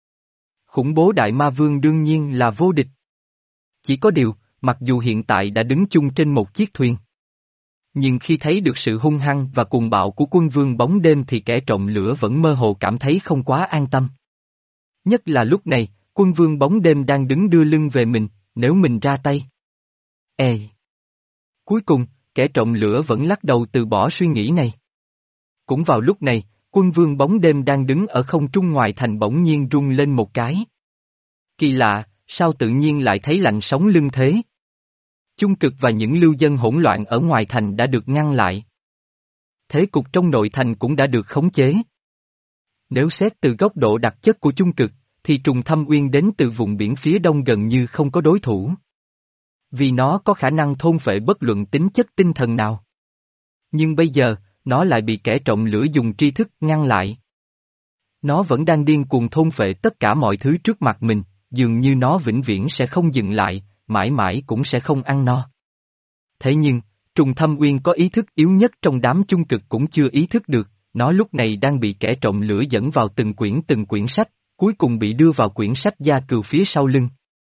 khủng bố đại ma vương đương nhiên là vô địch. Chỉ có điều, mặc dù hiện tại đã đứng chung trên một chiếc thuyền, nhưng khi thấy được sự hung hăng và cuồng bạo của quân vương bóng đêm thì kẻ trộm lửa vẫn mơ hồ cảm thấy không quá an tâm. Nhất là lúc này, quân vương bóng đêm đang đứng đưa lưng về mình, nếu mình ra tay. Ê! Cuối cùng, kẻ trộm lửa vẫn lắc đầu từ bỏ suy nghĩ này. Cũng vào lúc này, quân vương bóng đêm đang đứng ở không trung ngoài thành bỗng nhiên rung lên một cái. Kỳ lạ, sao tự nhiên lại thấy lạnh sống lưng thế? Chung cực và những lưu dân hỗn loạn ở ngoài thành đã được ngăn lại. Thế cục trong nội thành cũng đã được khống chế. Nếu xét từ góc độ đặc chất của chung cực, thì trùng thâm uyên đến từ vùng biển phía đông gần như không có đối thủ. Vì nó có khả năng thôn phệ bất luận tính chất tinh thần nào. Nhưng bây giờ, nó lại bị kẻ trộm lửa dùng tri thức ngăn lại. Nó vẫn đang điên cuồng thôn phệ tất cả mọi thứ trước mặt mình, dường như nó vĩnh viễn sẽ không dừng lại, mãi mãi cũng sẽ không ăn no. Thế nhưng, trùng thâm uyên có ý thức yếu nhất trong đám chung cực cũng chưa ý thức được, nó lúc này đang bị kẻ trộm lửa dẫn vào từng quyển từng quyển sách, cuối cùng bị đưa vào quyển sách gia cừu phía sau lưng.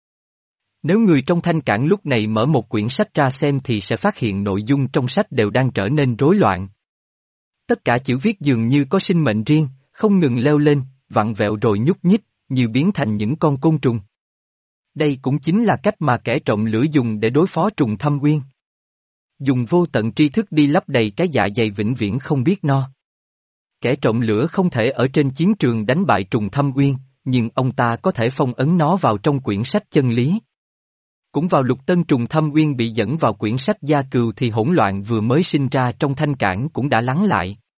Nếu người trong thanh cảng lúc này mở một quyển sách ra xem thì sẽ phát hiện nội dung trong sách đều đang trở nên rối loạn. Tất cả chữ viết dường như có sinh mệnh riêng, không ngừng leo lên, vặn vẹo rồi nhúc nhích, như biến thành những con côn trùng. Đây cũng chính là cách mà kẻ trộm lửa dùng để đối phó trùng thâm uyên. Dùng vô tận tri thức đi lấp đầy cái dạ dày vĩnh viễn không biết no. Kẻ trộm lửa không thể ở trên chiến trường đánh bại trùng thâm uyên, nhưng ông ta có thể phong ấn nó vào trong quyển sách chân lý. Cũng vào lục tân trùng thâm uyên bị dẫn vào quyển sách gia cừu thì hỗn loạn vừa mới sinh ra trong thanh cảng cũng đã lắng lại.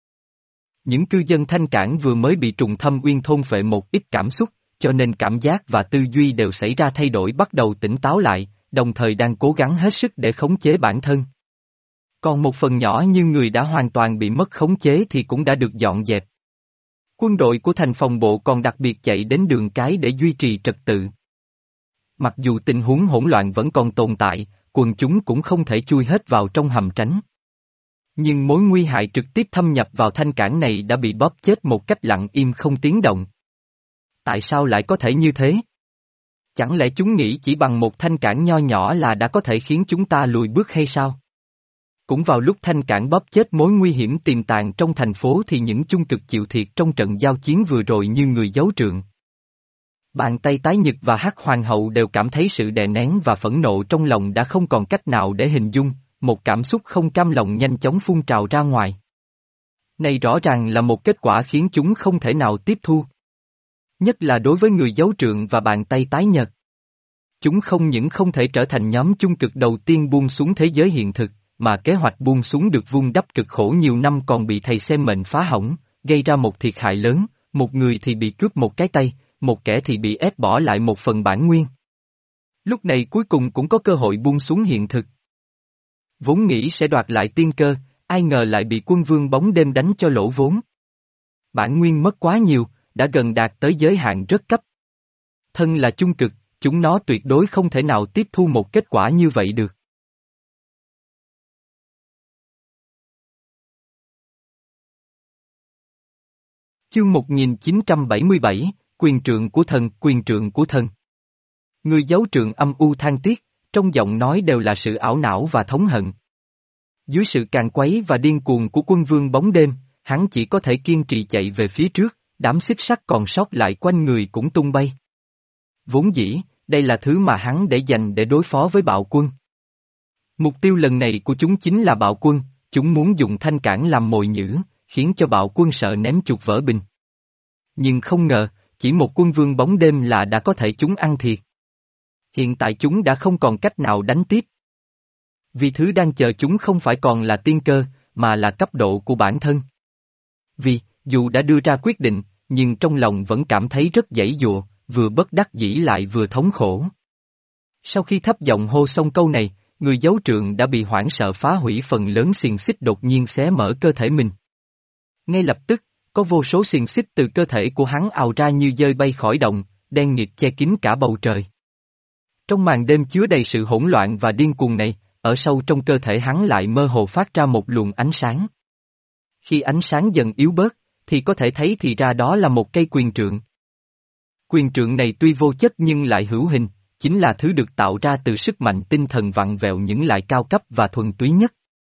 Những cư dân Thanh Cảng vừa mới bị trùng thâm uyên thôn phệ một ít cảm xúc, cho nên cảm giác và tư duy đều xảy ra thay đổi, bắt đầu tỉnh táo lại, đồng thời đang cố gắng hết sức để khống chế bản thân. Còn một phần nhỏ như người đã hoàn toàn bị mất khống chế thì cũng đã được dọn dẹp. Quân đội của thành phòng bộ còn đặc biệt chạy đến đường cái để duy trì trật tự. Mặc dù tình huống hỗn loạn vẫn còn tồn tại, quần chúng cũng không thể chui hết vào trong hầm tránh. Nhưng mối nguy hại trực tiếp thâm nhập vào Thanh Cảng này đã bị bóp chết một cách lặng im không tiếng động. Tại sao lại có thể như thế? Chẳng lẽ chúng nghĩ chỉ bằng một Thanh Cảng nho nhỏ là đã có thể khiến chúng ta lùi bước hay sao? Cũng vào lúc Thanh Cảng bóp chết mối nguy hiểm tiềm tàng trong thành phố thì những chung cực chịu thiệt trong trận giao chiến vừa rồi như người giấu trượng. Bàn tay tái nhật và hắc hoàng hậu đều cảm thấy sự đè nén và phẫn nộ trong lòng đã không còn cách nào để hình dung, một cảm xúc không cam lòng nhanh chóng phun trào ra ngoài. Này rõ ràng là một kết quả khiến chúng không thể nào tiếp thu. Nhất là đối với người giấu trượng và bàn tay tái nhật. Chúng không những không thể trở thành nhóm chung cực đầu tiên buông xuống thế giới hiện thực, mà kế hoạch buông xuống được vun đắp cực khổ nhiều năm còn bị thầy xem mệnh phá hỏng, gây ra một thiệt hại lớn, một người thì bị cướp một cái tay, một kẻ thì bị ép bỏ lại một phần bản nguyên. Lúc này cuối cùng cũng có cơ hội buông xuống hiện thực. Vốn nghĩ sẽ đoạt lại tiên cơ, ai ngờ lại bị quân vương bóng đêm đánh cho lỗ vốn. Bản nguyên mất quá nhiều, đã gần đạt tới giới hạn rất cấp. Thân là chung cực, chúng nó tuyệt đối không thể nào tiếp thu một kết quả như vậy được. Chương một nghìn chín trăm bảy mươi bảy, quyền trượng của thần, quyền trượng của thần. Người giấu trượng âm u than tiếc, trong giọng nói đều là sự ảo não và thống hận. Dưới sự càn quấy và điên cuồng của quân vương bóng đêm, hắn chỉ có thể kiên trì chạy về phía trước, đám xích sắt còn sót lại quanh người cũng tung bay. Vốn dĩ, đây là thứ mà hắn để dành để đối phó với bạo quân. Mục tiêu lần này của chúng chính là bạo quân, chúng muốn dùng Thanh Cảng làm mồi nhử, khiến cho bạo quân sợ ném chuột vỡ bình. Nhưng không ngờ, chỉ một quân vương bóng đêm là đã có thể chúng ăn thiệt. Hiện tại chúng đã không còn cách nào đánh tiếp. Vì thứ đang chờ chúng không phải còn là tiên cơ, mà là cấp độ của bản thân. Vì, dù đã đưa ra quyết định, nhưng trong lòng vẫn cảm thấy rất giãy giụa, vừa bất đắc dĩ lại vừa thống khổ. Sau khi thấp giọng hô xong câu này, người giấu trượng đã bị hoảng sợ phá hủy phần lớn xiềng xích đột nhiên xé mở cơ thể mình. Ngay lập tức, có vô số xiềng xích từ cơ thể của hắn ào ra như dơi bay khỏi động, đen nghịt che kín cả bầu trời. Trong màn đêm chứa đầy sự hỗn loạn và điên cuồng này, ở sâu trong cơ thể hắn lại mơ hồ phát ra một luồng ánh sáng. Khi ánh sáng dần yếu bớt, thì có thể thấy thì ra đó là một cây quyền trượng. Quyền trượng này tuy vô chất nhưng lại hữu hình, chính là thứ được tạo ra từ sức mạnh tinh thần vặn vẹo những lại cao cấp và thuần túy nhất.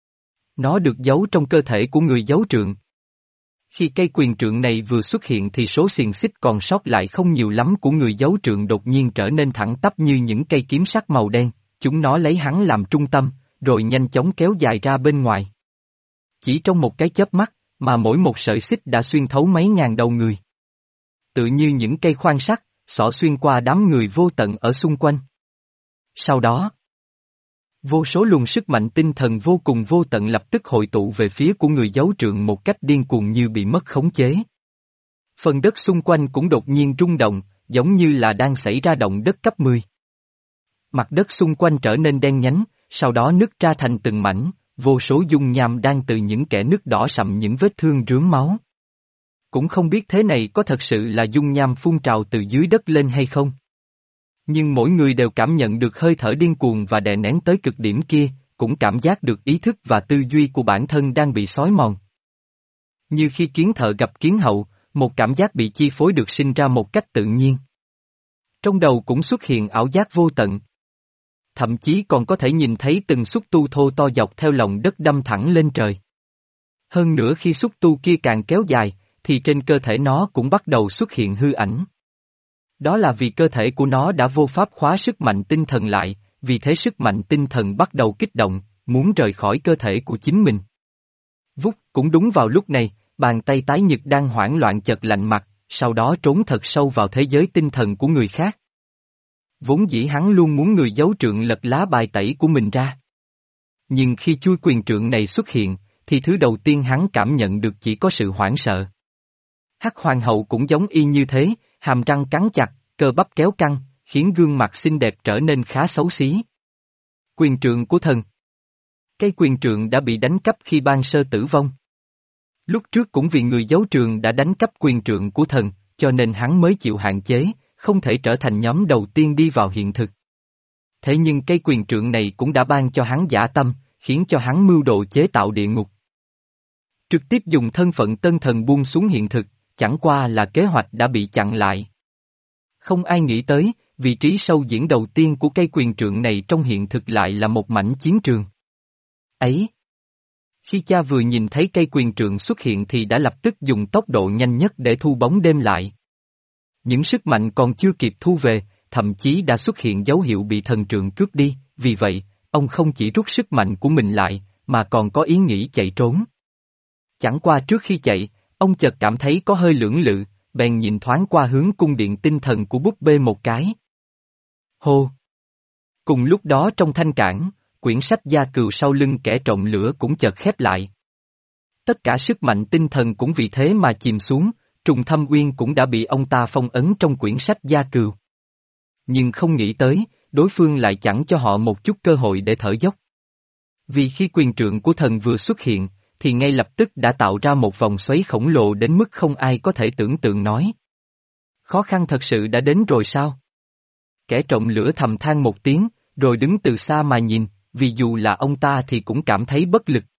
Nó được giấu trong cơ thể của người giấu trượng. Khi cây quyền trượng này vừa xuất hiện thì số xiềng xích còn sót lại không nhiều lắm của người giấu trượng đột nhiên trở nên thẳng tắp như những cây kiếm sắt màu đen, chúng nó lấy hắn làm trung tâm, rồi nhanh chóng kéo dài ra bên ngoài. Chỉ trong một cái chớp mắt, mà mỗi một sợi xích đã xuyên thấu mấy ngàn đầu người. Tự như những cây khoan sắt, xỏ xuyên qua đám người vô tận ở xung quanh. Sau đó, vô số luồng sức mạnh tinh thần vô cùng vô tận lập tức hội tụ về phía của người giấu trượng một cách điên cuồng như bị mất khống chế. Phần đất xung quanh cũng đột nhiên rung động, giống như là đang xảy ra động đất cấp mười. Mặt đất xung quanh trở nên đen nhánh, sau đó nứt ra thành từng mảnh, vô số dung nham đang từ những kẽ nứt đỏ sậm những vết thương rướm máu. Cũng không biết thế này có thật sự là dung nham phun trào từ dưới đất lên hay không. Nhưng mỗi người đều cảm nhận được hơi thở điên cuồng và đè nén tới cực điểm kia, cũng cảm giác được ý thức và tư duy của bản thân đang bị xói mòn. Như khi kiến thợ gặp kiến hậu, một cảm giác bị chi phối được sinh ra một cách tự nhiên. Trong đầu cũng xuất hiện ảo giác vô tận. Thậm chí còn có thể nhìn thấy từng xúc tu thô to dọc theo lòng đất đâm thẳng lên trời. Hơn nữa khi xúc tu kia càng kéo dài, thì trên cơ thể nó cũng bắt đầu xuất hiện hư ảnh. Đó là vì cơ thể của nó đã vô pháp khóa sức mạnh tinh thần lại, vì thế sức mạnh tinh thần bắt đầu kích động, muốn rời khỏi cơ thể của chính mình. Vút, cũng đúng vào lúc này, bàn tay tái nhật đang hoảng loạn chợt lạnh mặt, sau đó trốn thật sâu vào thế giới tinh thần của người khác. Vốn dĩ hắn luôn muốn người giấu trượng lật lá bài tẩy của mình ra. Nhưng khi chui quyền trượng này xuất hiện, thì thứ đầu tiên hắn cảm nhận được chỉ có sự hoảng sợ. Hắc hoàng hậu cũng giống y như thế, hàm răng cắn chặt, cơ bắp kéo căng, khiến gương mặt xinh đẹp trở nên khá xấu xí. Quyền trượng của thần. Cây quyền trượng đã bị đánh cắp khi Ban Sơ tử vong. Lúc trước cũng vì người giấu trường đã đánh cắp quyền trượng của thần, cho nên hắn mới chịu hạn chế, không thể trở thành nhóm đầu tiên đi vào hiện thực. Thế nhưng cây quyền trượng này cũng đã ban cho hắn dã tâm, khiến cho hắn mưu đồ chế tạo địa ngục. Trực tiếp dùng thân phận tân thần buông xuống hiện thực, chẳng qua là kế hoạch đã bị chặn lại. Không ai nghĩ tới, vị trí sâu diễn đầu tiên của cây quyền trượng này trong hiện thực lại là một mảnh chiến trường. Ấy! Khi cha vừa nhìn thấy cây quyền trượng xuất hiện thì đã lập tức dùng tốc độ nhanh nhất để thu bóng đêm lại. Những sức mạnh còn chưa kịp thu về, thậm chí đã xuất hiện dấu hiệu bị thần trượng cướp đi, vì vậy, ông không chỉ rút sức mạnh của mình lại, mà còn có ý nghĩ chạy trốn. Chẳng qua trước khi chạy, ông chợt cảm thấy có hơi lưỡng lự, bèn nhìn thoáng qua hướng cung điện tinh thần của búp bê một cái. Hô! Cùng lúc đó trong thanh cảng, quyển sách gia cừu sau lưng kẻ trộm lửa cũng chợt khép lại. Tất cả sức mạnh tinh thần cũng vì thế mà chìm xuống, Trùng Thâm Uyên cũng đã bị ông ta phong ấn trong quyển sách gia cừu. Nhưng không nghĩ tới, đối phương lại chẳng cho họ một chút cơ hội để thở dốc. Vì khi quyền trượng của thần vừa xuất hiện, thì ngay lập tức đã tạo ra một vòng xoáy khổng lồ đến mức không ai có thể tưởng tượng nói. Khó khăn thật sự đã đến rồi sao? Kẻ trộm lửa thầm than một tiếng, rồi đứng từ xa mà nhìn, vì dù là ông ta thì cũng cảm thấy bất lực.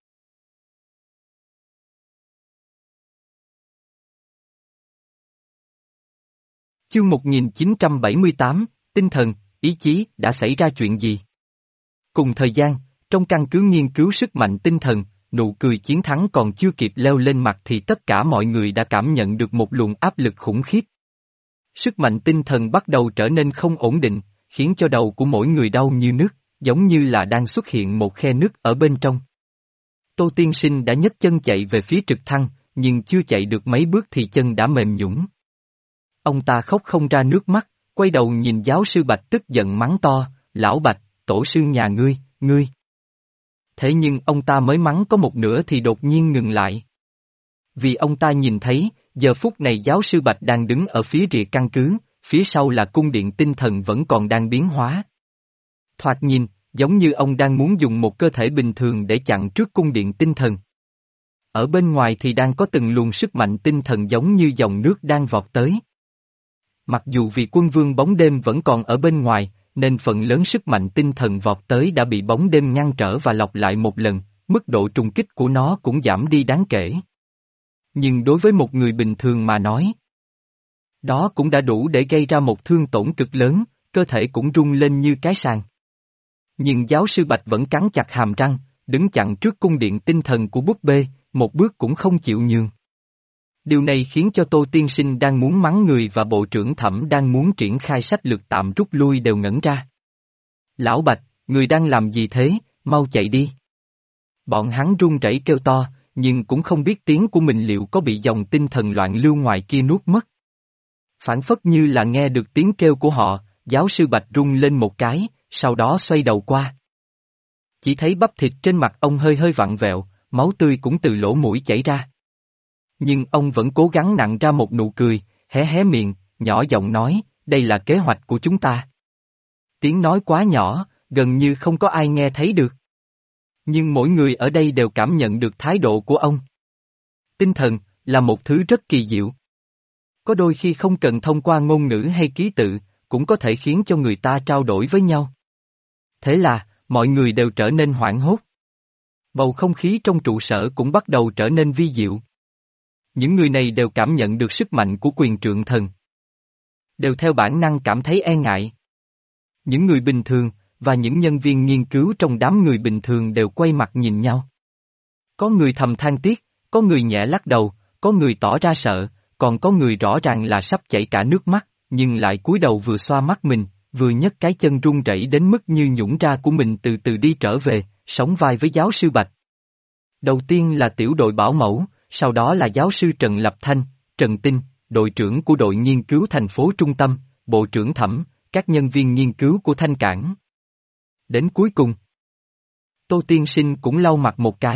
Chương một nghìn chín trăm bảy mươi tám, Tinh thần, ý chí, đã xảy ra chuyện gì? Cùng thời gian, trong căn cứ nghiên cứu sức mạnh tinh thần, nụ cười chiến thắng còn chưa kịp leo lên mặt thì tất cả mọi người đã cảm nhận được một luồng áp lực khủng khiếp. Sức mạnh tinh thần bắt đầu trở nên không ổn định, khiến cho đầu của mỗi người đau như nứt, giống như là đang xuất hiện một khe nứt ở bên trong. Tô Tiên Sinh đã nhấc chân chạy về phía trực thăng, nhưng chưa chạy được mấy bước thì chân đã mềm nhũn. Ông ta khóc không ra nước mắt, quay đầu nhìn giáo sư Bạch tức giận mắng to, lão Bạch, tổ sư nhà ngươi, ngươi. Thế nhưng ông ta mới mắng có một nửa thì đột nhiên ngừng lại. Vì ông ta nhìn thấy, giờ phút này giáo sư Bạch đang đứng ở phía rìa căn cứ, phía sau là cung điện tinh thần vẫn còn đang biến hóa. Thoạt nhìn, giống như ông đang muốn dùng một cơ thể bình thường để chặn trước cung điện tinh thần. Ở bên ngoài thì đang có từng luồng sức mạnh tinh thần giống như dòng nước đang vọt tới. Mặc dù vì quân vương bóng đêm vẫn còn ở bên ngoài, nên phần lớn sức mạnh tinh thần vọt tới đã bị bóng đêm ngăn trở và lọc lại một lần, mức độ trùng kích của nó cũng giảm đi đáng kể. Nhưng đối với một người bình thường mà nói, đó cũng đã đủ để gây ra một thương tổn cực lớn, cơ thể cũng rung lên như cái sàn. Nhưng giáo sư Bạch vẫn cắn chặt hàm răng, đứng chặn trước cung điện tinh thần của búp bê, một bước cũng không chịu nhường. Điều này khiến cho Tô Tiên Sinh đang muốn mắng người và Bộ trưởng Thẩm đang muốn triển khai sách lược tạm rút lui đều ngẩn ra. Lão Bạch, người đang làm gì thế, mau chạy đi. Bọn hắn run rẩy kêu to, nhưng cũng không biết tiếng của mình liệu có bị dòng tinh thần loạn lưu ngoài kia nuốt mất. Phản phất như là nghe được tiếng kêu của họ, giáo sư Bạch rung lên một cái, sau đó xoay đầu qua. Chỉ thấy bắp thịt trên mặt ông hơi hơi vặn vẹo, máu tươi cũng từ lỗ mũi chảy ra. Nhưng ông vẫn cố gắng nặn ra một nụ cười, hé hé miệng, nhỏ giọng nói, đây là kế hoạch của chúng ta. Tiếng nói quá nhỏ, gần như không có ai nghe thấy được. Nhưng mỗi người ở đây đều cảm nhận được thái độ của ông. Tinh thần, là một thứ rất kỳ diệu. Có đôi khi không cần thông qua ngôn ngữ hay ký tự, cũng có thể khiến cho người ta trao đổi với nhau. Thế là, mọi người đều trở nên hoảng hốt. Bầu không khí trong trụ sở cũng bắt đầu trở nên vi diệu. Những người này đều cảm nhận được sức mạnh của quyền trượng thần. Đều theo bản năng cảm thấy e ngại. Những người bình thường, và những nhân viên nghiên cứu trong đám người bình thường đều quay mặt nhìn nhau. Có người thầm than tiếc, có người nhẹ lắc đầu, có người tỏ ra sợ, còn có người rõ ràng là sắp chảy cả nước mắt, nhưng lại cúi đầu vừa xoa mắt mình, vừa nhấc cái chân run rẩy đến mức như nhũn ra của mình từ từ đi trở về, sóng vai với giáo sư Bạch. Đầu tiên là tiểu đội bảo mẫu, sau đó là giáo sư Trần Lập Thanh, Trần Tinh, đội trưởng của đội nghiên cứu thành phố trung tâm, bộ trưởng Thẩm, các nhân viên nghiên cứu của Thanh Cảng. Đến cuối cùng, Tô Tiên Sinh cũng lau mặt một cái,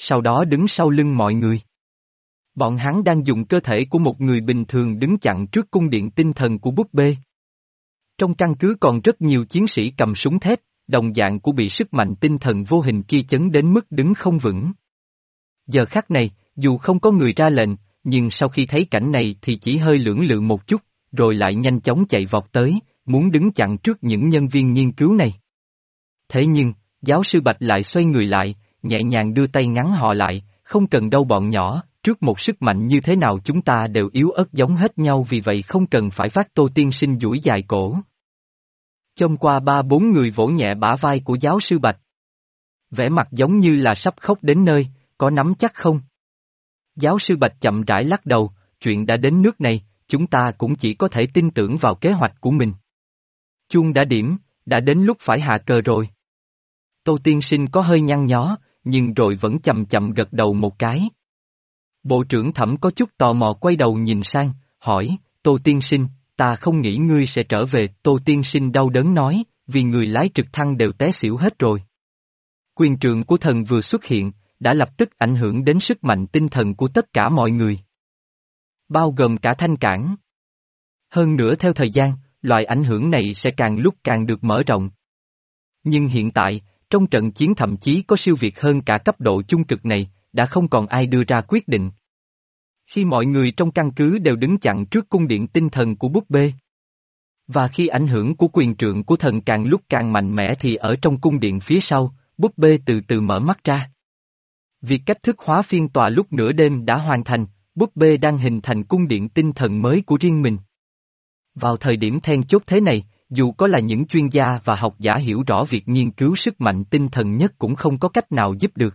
sau đó đứng sau lưng mọi người. Bọn hắn đang dùng cơ thể của một người bình thường đứng chặn trước cung điện tinh thần của búp bê. Trong căn cứ còn rất nhiều chiến sĩ cầm súng thép, đồng dạng cũng bị sức mạnh tinh thần vô hình kia chấn đến mức đứng không vững. Giờ khắc này, dù không có người ra lệnh, nhưng sau khi thấy cảnh này thì chỉ hơi lưỡng lự một chút, rồi lại nhanh chóng chạy vọt tới, muốn đứng chặn trước những nhân viên nghiên cứu này. Thế nhưng, giáo sư Bạch lại xoay người lại, nhẹ nhàng đưa tay ngắn họ lại, không cần đâu bọn nhỏ, trước một sức mạnh như thế nào chúng ta đều yếu ớt giống hết nhau, vì vậy không cần phải vác Tô tiên sinh duỗi dài cổ. Chông qua ba bốn người vỗ nhẹ bả vai của giáo sư Bạch. Vẻ mặt giống như là sắp khóc đến nơi, có nắm chắc không? Giáo sư Bạch chậm rãi lắc đầu, chuyện đã đến nước này, chúng ta cũng chỉ có thể tin tưởng vào kế hoạch của mình. Chuông đã điểm, đã đến lúc phải hạ cờ rồi. Tô tiên sinh có hơi nhăn nhó, nhưng rồi vẫn chậm chậm gật đầu một cái. Bộ trưởng Thẩm có chút tò mò quay đầu nhìn sang, hỏi, Tô tiên sinh, ta không nghĩ ngươi sẽ trở về. Tô tiên sinh đau đớn nói, vì người lái trực thăng đều té xỉu hết rồi. Quyền trượng của thần vừa xuất hiện, đã lập tức ảnh hưởng đến sức mạnh tinh thần của tất cả mọi người. Bao gồm cả Thanh Cảng. Hơn nữa theo thời gian, loại ảnh hưởng này sẽ càng lúc càng được mở rộng. Nhưng hiện tại, trong trận chiến thậm chí có siêu việt hơn cả cấp độ chung cực này, đã không còn ai đưa ra quyết định. Khi mọi người trong căn cứ đều đứng chặn trước cung điện tinh thần của búp bê. Và khi ảnh hưởng của quyền trượng của thần càng lúc càng mạnh mẽ thì ở trong cung điện phía sau, búp bê từ từ mở mắt ra. Việc cách thức hóa phiên tòa lúc nửa đêm đã hoàn thành, búp bê đang hình thành cung điện tinh thần mới của riêng mình. Vào thời điểm then chốt thế này, dù có là những chuyên gia và học giả hiểu rõ việc nghiên cứu sức mạnh tinh thần nhất cũng không có cách nào giúp được.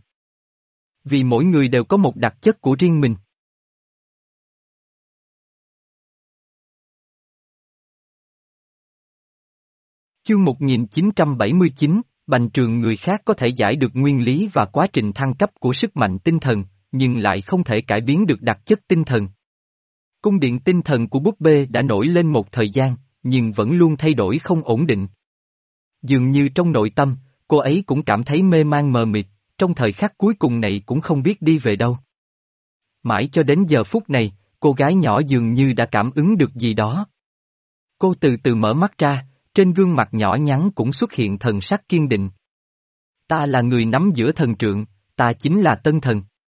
Vì mỗi người đều có một đặc chất của riêng mình. Chương một nghìn chín trăm bảy mươi chín, Bành Trường người khác có thể giải được nguyên lý và quá trình thăng cấp của sức mạnh tinh thần, nhưng lại không thể cải biến được đặc chất tinh thần. Cung điện tinh thần của búp bê đã nổi lên một thời gian, nhưng vẫn luôn thay đổi không ổn định. Dường như trong nội tâm, cô ấy cũng cảm thấy mê man mờ mịt, trong thời khắc cuối cùng này cũng không biết đi về đâu. Mãi cho đến giờ phút này, cô gái nhỏ dường như đã cảm ứng được gì đó. Cô từ từ mở mắt ra, trên gương mặt nhỏ nhắn cũng xuất hiện thần sắc kiên định. Ta là người nắm giữa thần trượng, ta chính là tân thần.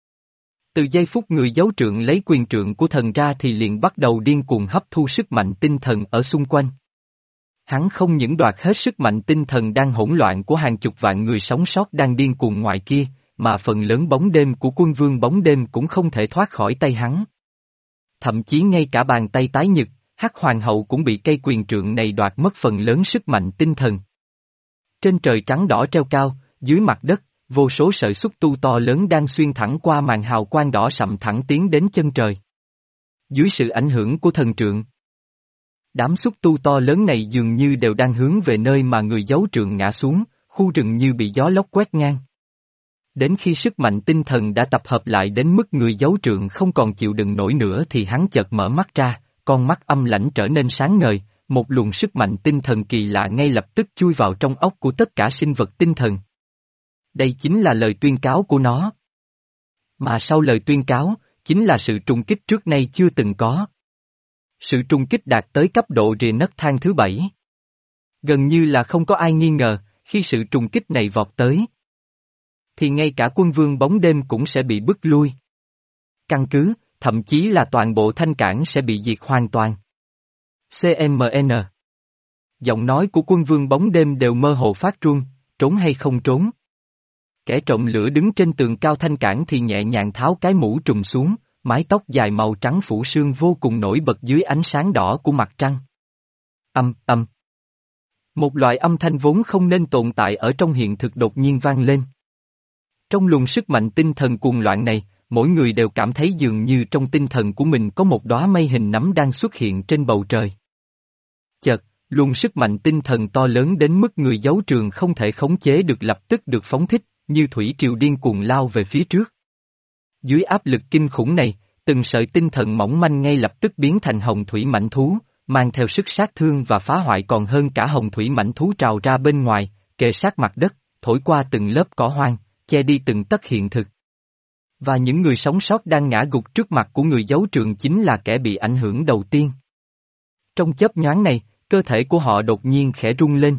Từ giây phút người giấu trượng lấy quyền trượng của thần ra thì liền bắt đầu điên cuồng hấp thu sức mạnh tinh thần ở xung quanh. Hắn không những đoạt hết sức mạnh tinh thần đang hỗn loạn của hàng chục vạn người sống sót đang điên cuồng ngoài kia, mà phần lớn bóng đêm của quân vương bóng đêm cũng không thể thoát khỏi tay hắn. Thậm chí ngay cả bàn tay tái nhật, Hắc Hoàng hậu cũng bị cây quyền trượng này đoạt mất phần lớn sức mạnh tinh thần. Trên trời trắng đỏ treo cao, dưới mặt đất, vô số sợi xúc tu to lớn đang xuyên thẳng qua màn hào quang đỏ sậm thẳng tiến đến chân trời. Dưới sự ảnh hưởng của thần trượng, đám xúc tu to lớn này dường như đều đang hướng về nơi mà người giấu trượng ngã xuống, khu rừng như bị gió lốc quét ngang. Đến khi sức mạnh tinh thần đã tập hợp lại đến mức người giấu trượng không còn chịu đựng nổi nữa thì hắn chợt mở mắt ra, con mắt âm lãnh trở nên sáng ngời, một luồng sức mạnh tinh thần kỳ lạ ngay lập tức chui vào trong óc của tất cả sinh vật tinh thần. Đây chính là lời tuyên cáo của nó. Mà sau lời tuyên cáo, chính là sự trùng kích trước nay chưa từng có. Sự trùng kích đạt tới cấp độ rìa nấc thang thứ bảy. Gần như là không có ai nghi ngờ, khi sự trùng kích này vọt tới, thì ngay cả quân vương bóng đêm cũng sẽ bị bức lui. Căn cứ, thậm chí là toàn bộ Thanh Cảng sẽ bị diệt hoàn toàn. xê em en. Giọng nói của quân vương bóng đêm đều mơ hồ phát run, trốn hay không trốn. Kẻ trộm lửa đứng trên tường cao Thanh Cảng thì nhẹ nhàng tháo cái mũ trùm xuống, mái tóc dài màu trắng phủ sương vô cùng nổi bật dưới ánh sáng đỏ của mặt trăng. Âm, âm. Một loại âm thanh vốn không nên tồn tại ở trong hiện thực đột nhiên vang lên. Trong luồng sức mạnh tinh thần cuồng loạn này, mỗi người đều cảm thấy dường như trong tinh thần của mình có một đóa mây hình nắm đang xuất hiện trên bầu trời. Chợt, luồng sức mạnh tinh thần to lớn đến mức người giấu trường không thể khống chế được lập tức được phóng thích, như thủy triều điên cuồng lao về phía trước. Dưới áp lực kinh khủng này, từng sợi tinh thần mỏng manh ngay lập tức biến thành hồng thủy mãnh thú, mang theo sức sát thương và phá hoại còn hơn cả hồng thủy mãnh thú trào ra bên ngoài, kề sát mặt đất, thổi qua từng lớp cỏ hoang, che đi từng tấc hiện thực. Và những người sống sót đang ngã gục trước mặt của người giấu trường chính là kẻ bị ảnh hưởng đầu tiên. Trong chớp nhoáng này, cơ thể của họ đột nhiên khẽ rung lên.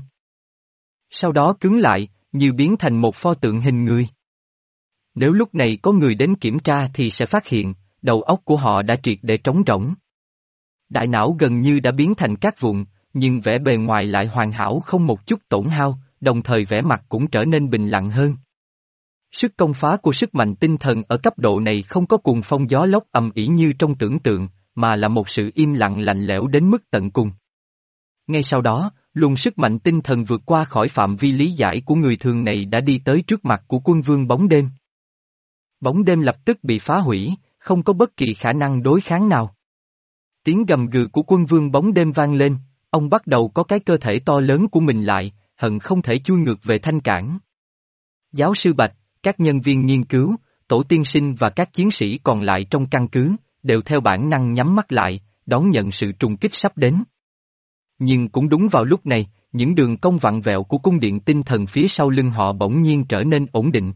Sau đó cứng lại, như biến thành một pho tượng hình người. Nếu lúc này có người đến kiểm tra thì sẽ phát hiện, đầu óc của họ đã triệt để trống rỗng. Đại não gần như đã biến thành cát vụn, nhưng vẻ bề ngoài lại hoàn hảo không một chút tổn hao, đồng thời vẻ mặt cũng trở nên bình lặng hơn. Sức công phá của sức mạnh tinh thần ở cấp độ này không có cuồng phong gió lốc ầm ĩ như trong tưởng tượng, mà là một sự im lặng lạnh lẽo đến mức tận cùng. Ngay sau đó, luồng sức mạnh tinh thần vượt qua khỏi phạm vi lý giải của người thường này đã đi tới trước mặt của quân vương bóng đêm. Bóng đêm lập tức bị phá hủy, không có bất kỳ khả năng đối kháng nào. Tiếng gầm gừ của quân vương bóng đêm vang lên, ông bắt đầu có cái cơ thể to lớn của mình lại, hận không thể chui ngược về thanh cảng. Giáo sư Bạch, các nhân viên nghiên cứu, tổ tiên sinh và các chiến sĩ còn lại trong căn cứ, đều theo bản năng nhắm mắt lại, đón nhận sự trùng kích sắp đến. Nhưng cũng đúng vào lúc này, những đường cong vặn vẹo của cung điện tinh thần phía sau lưng họ bỗng nhiên trở nên ổn định.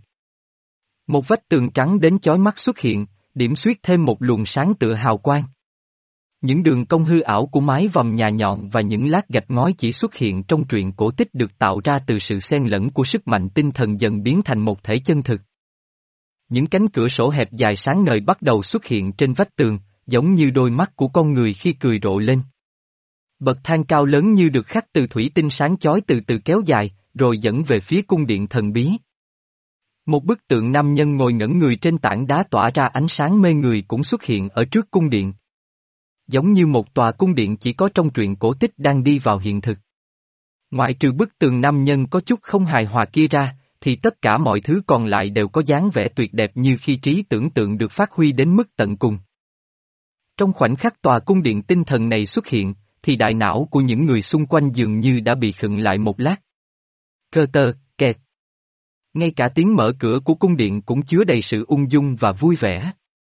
Một vách tường trắng đến chói mắt xuất hiện, điểm xuyết thêm một luồng sáng tựa hào quang. Những đường cong hư ảo của mái vòm nhà nhọn và những lát gạch ngói chỉ xuất hiện trong truyện cổ tích được tạo ra từ sự xen lẫn của sức mạnh tinh thần dần biến thành một thể chân thực. Những cánh cửa sổ hẹp dài sáng ngời bắt đầu xuất hiện trên vách tường, giống như đôi mắt của con người khi cười rộ lên. Bậc thang cao lớn như được khắc từ thủy tinh sáng chói từ từ kéo dài, rồi dẫn về phía cung điện thần bí. Một bức tượng nam nhân ngồi ngẩn người trên tảng đá tỏa ra ánh sáng mê người cũng xuất hiện ở trước cung điện. Giống như một tòa cung điện chỉ có trong truyện cổ tích đang đi vào hiện thực. Ngoại trừ bức tường nam nhân có chút không hài hòa kia ra, thì tất cả mọi thứ còn lại đều có dáng vẻ tuyệt đẹp như khi trí tưởng tượng được phát huy đến mức tận cùng. Trong khoảnh khắc tòa cung điện tinh thần này xuất hiện, thì đại não của những người xung quanh dường như đã bị khựng lại một lát. Cơ tơ, kẹt. Ngay cả tiếng mở cửa của cung điện cũng chứa đầy sự ung dung và vui vẻ.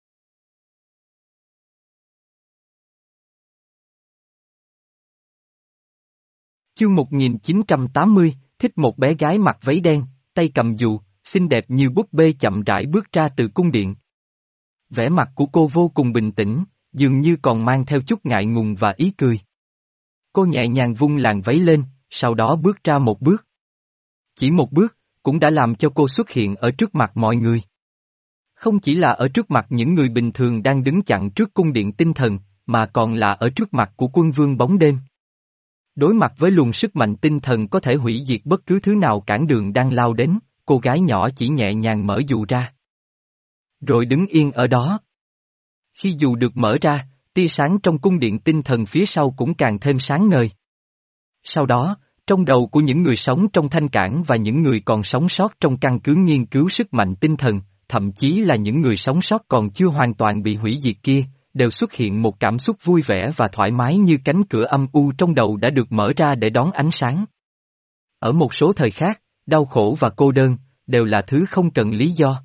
Chương một nghìn chín trăm tám mươi, thích một bé gái mặc váy đen, tay cầm dù, xinh đẹp như búp bê chậm rãi bước ra từ cung điện. Vẻ mặt của cô vô cùng bình tĩnh, dường như còn mang theo chút ngại ngùng và ý cười. Cô nhẹ nhàng vung làn váy lên, sau đó bước ra một bước. Chỉ một bước, cũng đã làm cho cô xuất hiện ở trước mặt mọi người. Không chỉ là ở trước mặt những người bình thường đang đứng chặn trước cung điện tinh thần, mà còn là ở trước mặt của quân vương bóng đêm. Đối mặt với luồng sức mạnh tinh thần có thể hủy diệt bất cứ thứ nào cản đường đang lao đến, cô gái nhỏ chỉ nhẹ nhàng mở dù ra. Rồi đứng yên ở đó. Khi dù được mở ra, tia sáng trong cung điện tinh thần phía sau cũng càng thêm sáng ngời. Sau đó, trong đầu của những người sống trong thanh cảng và những người còn sống sót trong căn cứ nghiên cứu sức mạnh tinh thần, thậm chí là những người sống sót còn chưa hoàn toàn bị hủy diệt kia, đều xuất hiện một cảm xúc vui vẻ và thoải mái như cánh cửa âm u trong đầu đã được mở ra để đón ánh sáng. Ở một số thời khác, đau khổ và cô đơn, đều là thứ không cần lý do.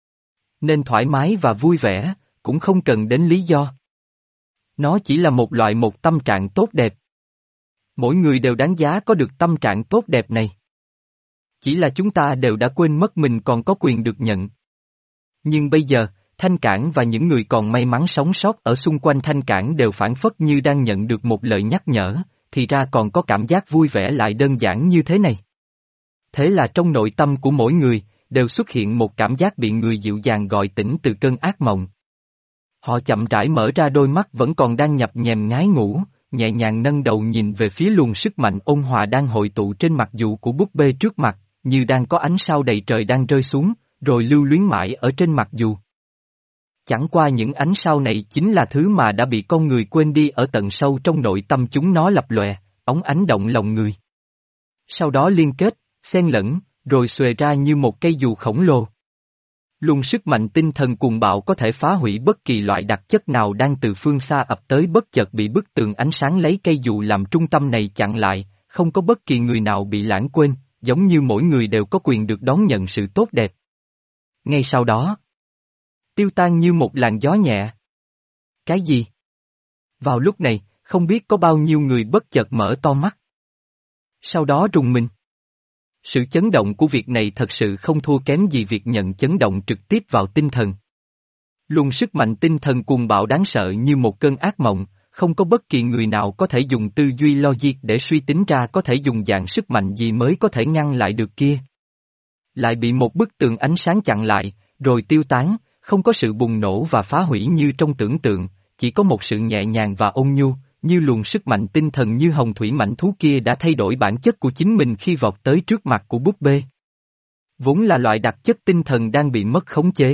Nên thoải mái và vui vẻ, cũng không cần đến lý do. Nó chỉ là một loại một tâm trạng tốt đẹp. Mỗi người đều đáng giá có được tâm trạng tốt đẹp này. Chỉ là chúng ta đều đã quên mất mình còn có quyền được nhận. Nhưng bây giờ, Thanh Cảng và những người còn may mắn sống sót ở xung quanh Thanh Cảng đều phản phất như đang nhận được một lời nhắc nhở, thì ra còn có cảm giác vui vẻ lại đơn giản như thế này. Thế là trong nội tâm của mỗi người, đều xuất hiện một cảm giác bị người dịu dàng gọi tỉnh từ cơn ác mộng. Họ chậm rãi mở ra đôi mắt vẫn còn đang nhập nhèm ngái ngủ, nhẹ nhàng nâng đầu nhìn về phía luồng sức mạnh ôn hòa đang hội tụ trên mặt dù của búp bê trước mặt, như đang có ánh sao đầy trời đang rơi xuống, rồi lưu luyến mãi ở trên mặt dù. Chẳng qua những ánh sao này chính là thứ mà đã bị con người quên đi ở tận sâu trong nội tâm chúng nó lập lòe, óng ánh động lòng người. Sau đó liên kết, xen lẫn, rồi xuề ra như một cây dù khổng lồ. Luồng sức mạnh tinh thần cuồng bạo có thể phá hủy bất kỳ loại đặc chất nào đang từ phương xa ập tới, bất chợt bị bức tường ánh sáng lấy cây dù làm trung tâm này chặn lại, không có bất kỳ người nào bị lãng quên, giống như mỗi người đều có quyền được đón nhận sự tốt đẹp. Ngay sau đó, tiêu tan như một làn gió nhẹ. Cái gì? Vào lúc này, không biết có bao nhiêu người bất chợt mở to mắt. Sau đó rùng mình. Sự chấn động của việc này thật sự không thua kém gì việc nhận chấn động trực tiếp vào tinh thần. Luồng sức mạnh tinh thần cuồng bạo đáng sợ như một cơn ác mộng, không có bất kỳ người nào có thể dùng tư duy logic để suy tính ra có thể dùng dạng sức mạnh gì mới có thể ngăn lại được kia. Lại bị một bức tường ánh sáng chặn lại, rồi tiêu tán, không có sự bùng nổ và phá hủy như trong tưởng tượng, chỉ có một sự nhẹ nhàng và ôn nhu, như luồng sức mạnh tinh thần như hồng thủy mãnh thú kia đã thay đổi bản chất của chính mình khi vọt tới trước mặt của búp bê. Vốn là loại đặc chất tinh thần đang bị mất khống chế.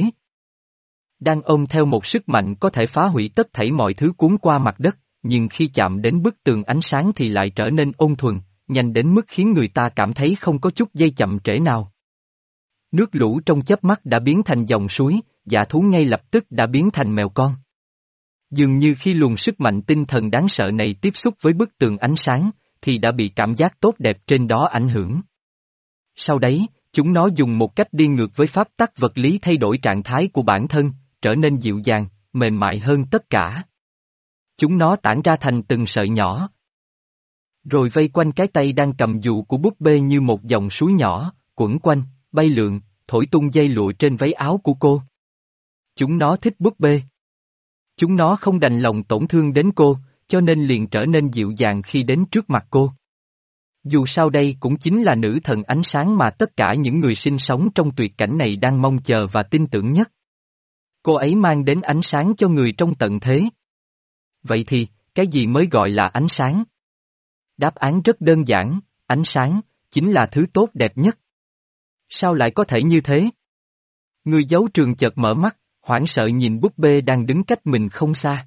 Đang ôm theo một sức mạnh có thể phá hủy tất thảy mọi thứ cuốn qua mặt đất, nhưng khi chạm đến bức tường ánh sáng thì lại trở nên ôn thuần, nhanh đến mức khiến người ta cảm thấy không có chút giây chậm trễ nào. Nước lũ trong chớp mắt đã biến thành dòng suối, dã thú ngay lập tức đã biến thành mèo con. Dường như khi luồng sức mạnh tinh thần đáng sợ này tiếp xúc với bức tường ánh sáng, thì đã bị cảm giác tốt đẹp trên đó ảnh hưởng. Sau đấy, chúng nó dùng một cách đi ngược với pháp tắc vật lý thay đổi trạng thái của bản thân, trở nên dịu dàng, mềm mại hơn tất cả. Chúng nó tản ra thành từng sợi nhỏ. Rồi vây quanh cái tay đang cầm dụ của búp bê như một dòng suối nhỏ, quẩn quanh, bay lượn, thổi tung dây lụa trên váy áo của cô. Chúng nó thích búp bê. Chúng nó không đành lòng tổn thương đến cô, cho nên liền trở nên dịu dàng khi đến trước mặt cô. Dù sao đây cũng chính là nữ thần ánh sáng mà tất cả những người sinh sống trong tuyệt cảnh này đang mong chờ và tin tưởng nhất. Cô ấy mang đến ánh sáng cho người trong tận thế. Vậy thì, cái gì mới gọi là ánh sáng? Đáp án rất đơn giản, ánh sáng, chính là thứ tốt đẹp nhất. Sao lại có thể như thế? Người giấu trường chợt mở mắt, hoảng sợ nhìn búp bê đang đứng cách mình không xa.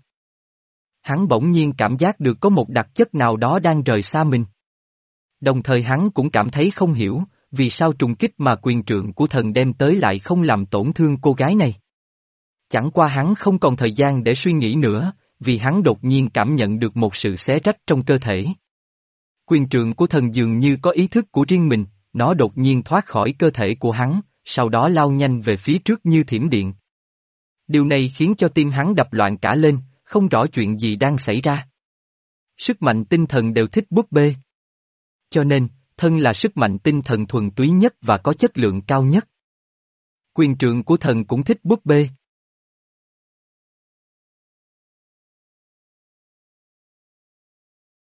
Hắn bỗng nhiên cảm giác được có một đặc chất nào đó đang rời xa mình. Đồng thời hắn cũng cảm thấy không hiểu, vì sao trùng kích mà quyền trượng của thần đem tới lại không làm tổn thương cô gái này. Chẳng qua hắn không còn thời gian để suy nghĩ nữa, vì hắn đột nhiên cảm nhận được một sự xé rách trong cơ thể. Quyền trượng của thần dường như có ý thức của riêng mình, nó đột nhiên thoát khỏi cơ thể của hắn, sau đó lao nhanh về phía trước như thiểm điện. Điều này khiến cho tim hắn đập loạn cả lên, không rõ chuyện gì đang xảy ra. Sức mạnh tinh thần đều thích búp bê. Cho nên, thân là sức mạnh tinh thần thuần túy nhất và có chất lượng cao nhất. Quyền trượng của thần cũng thích búp bê.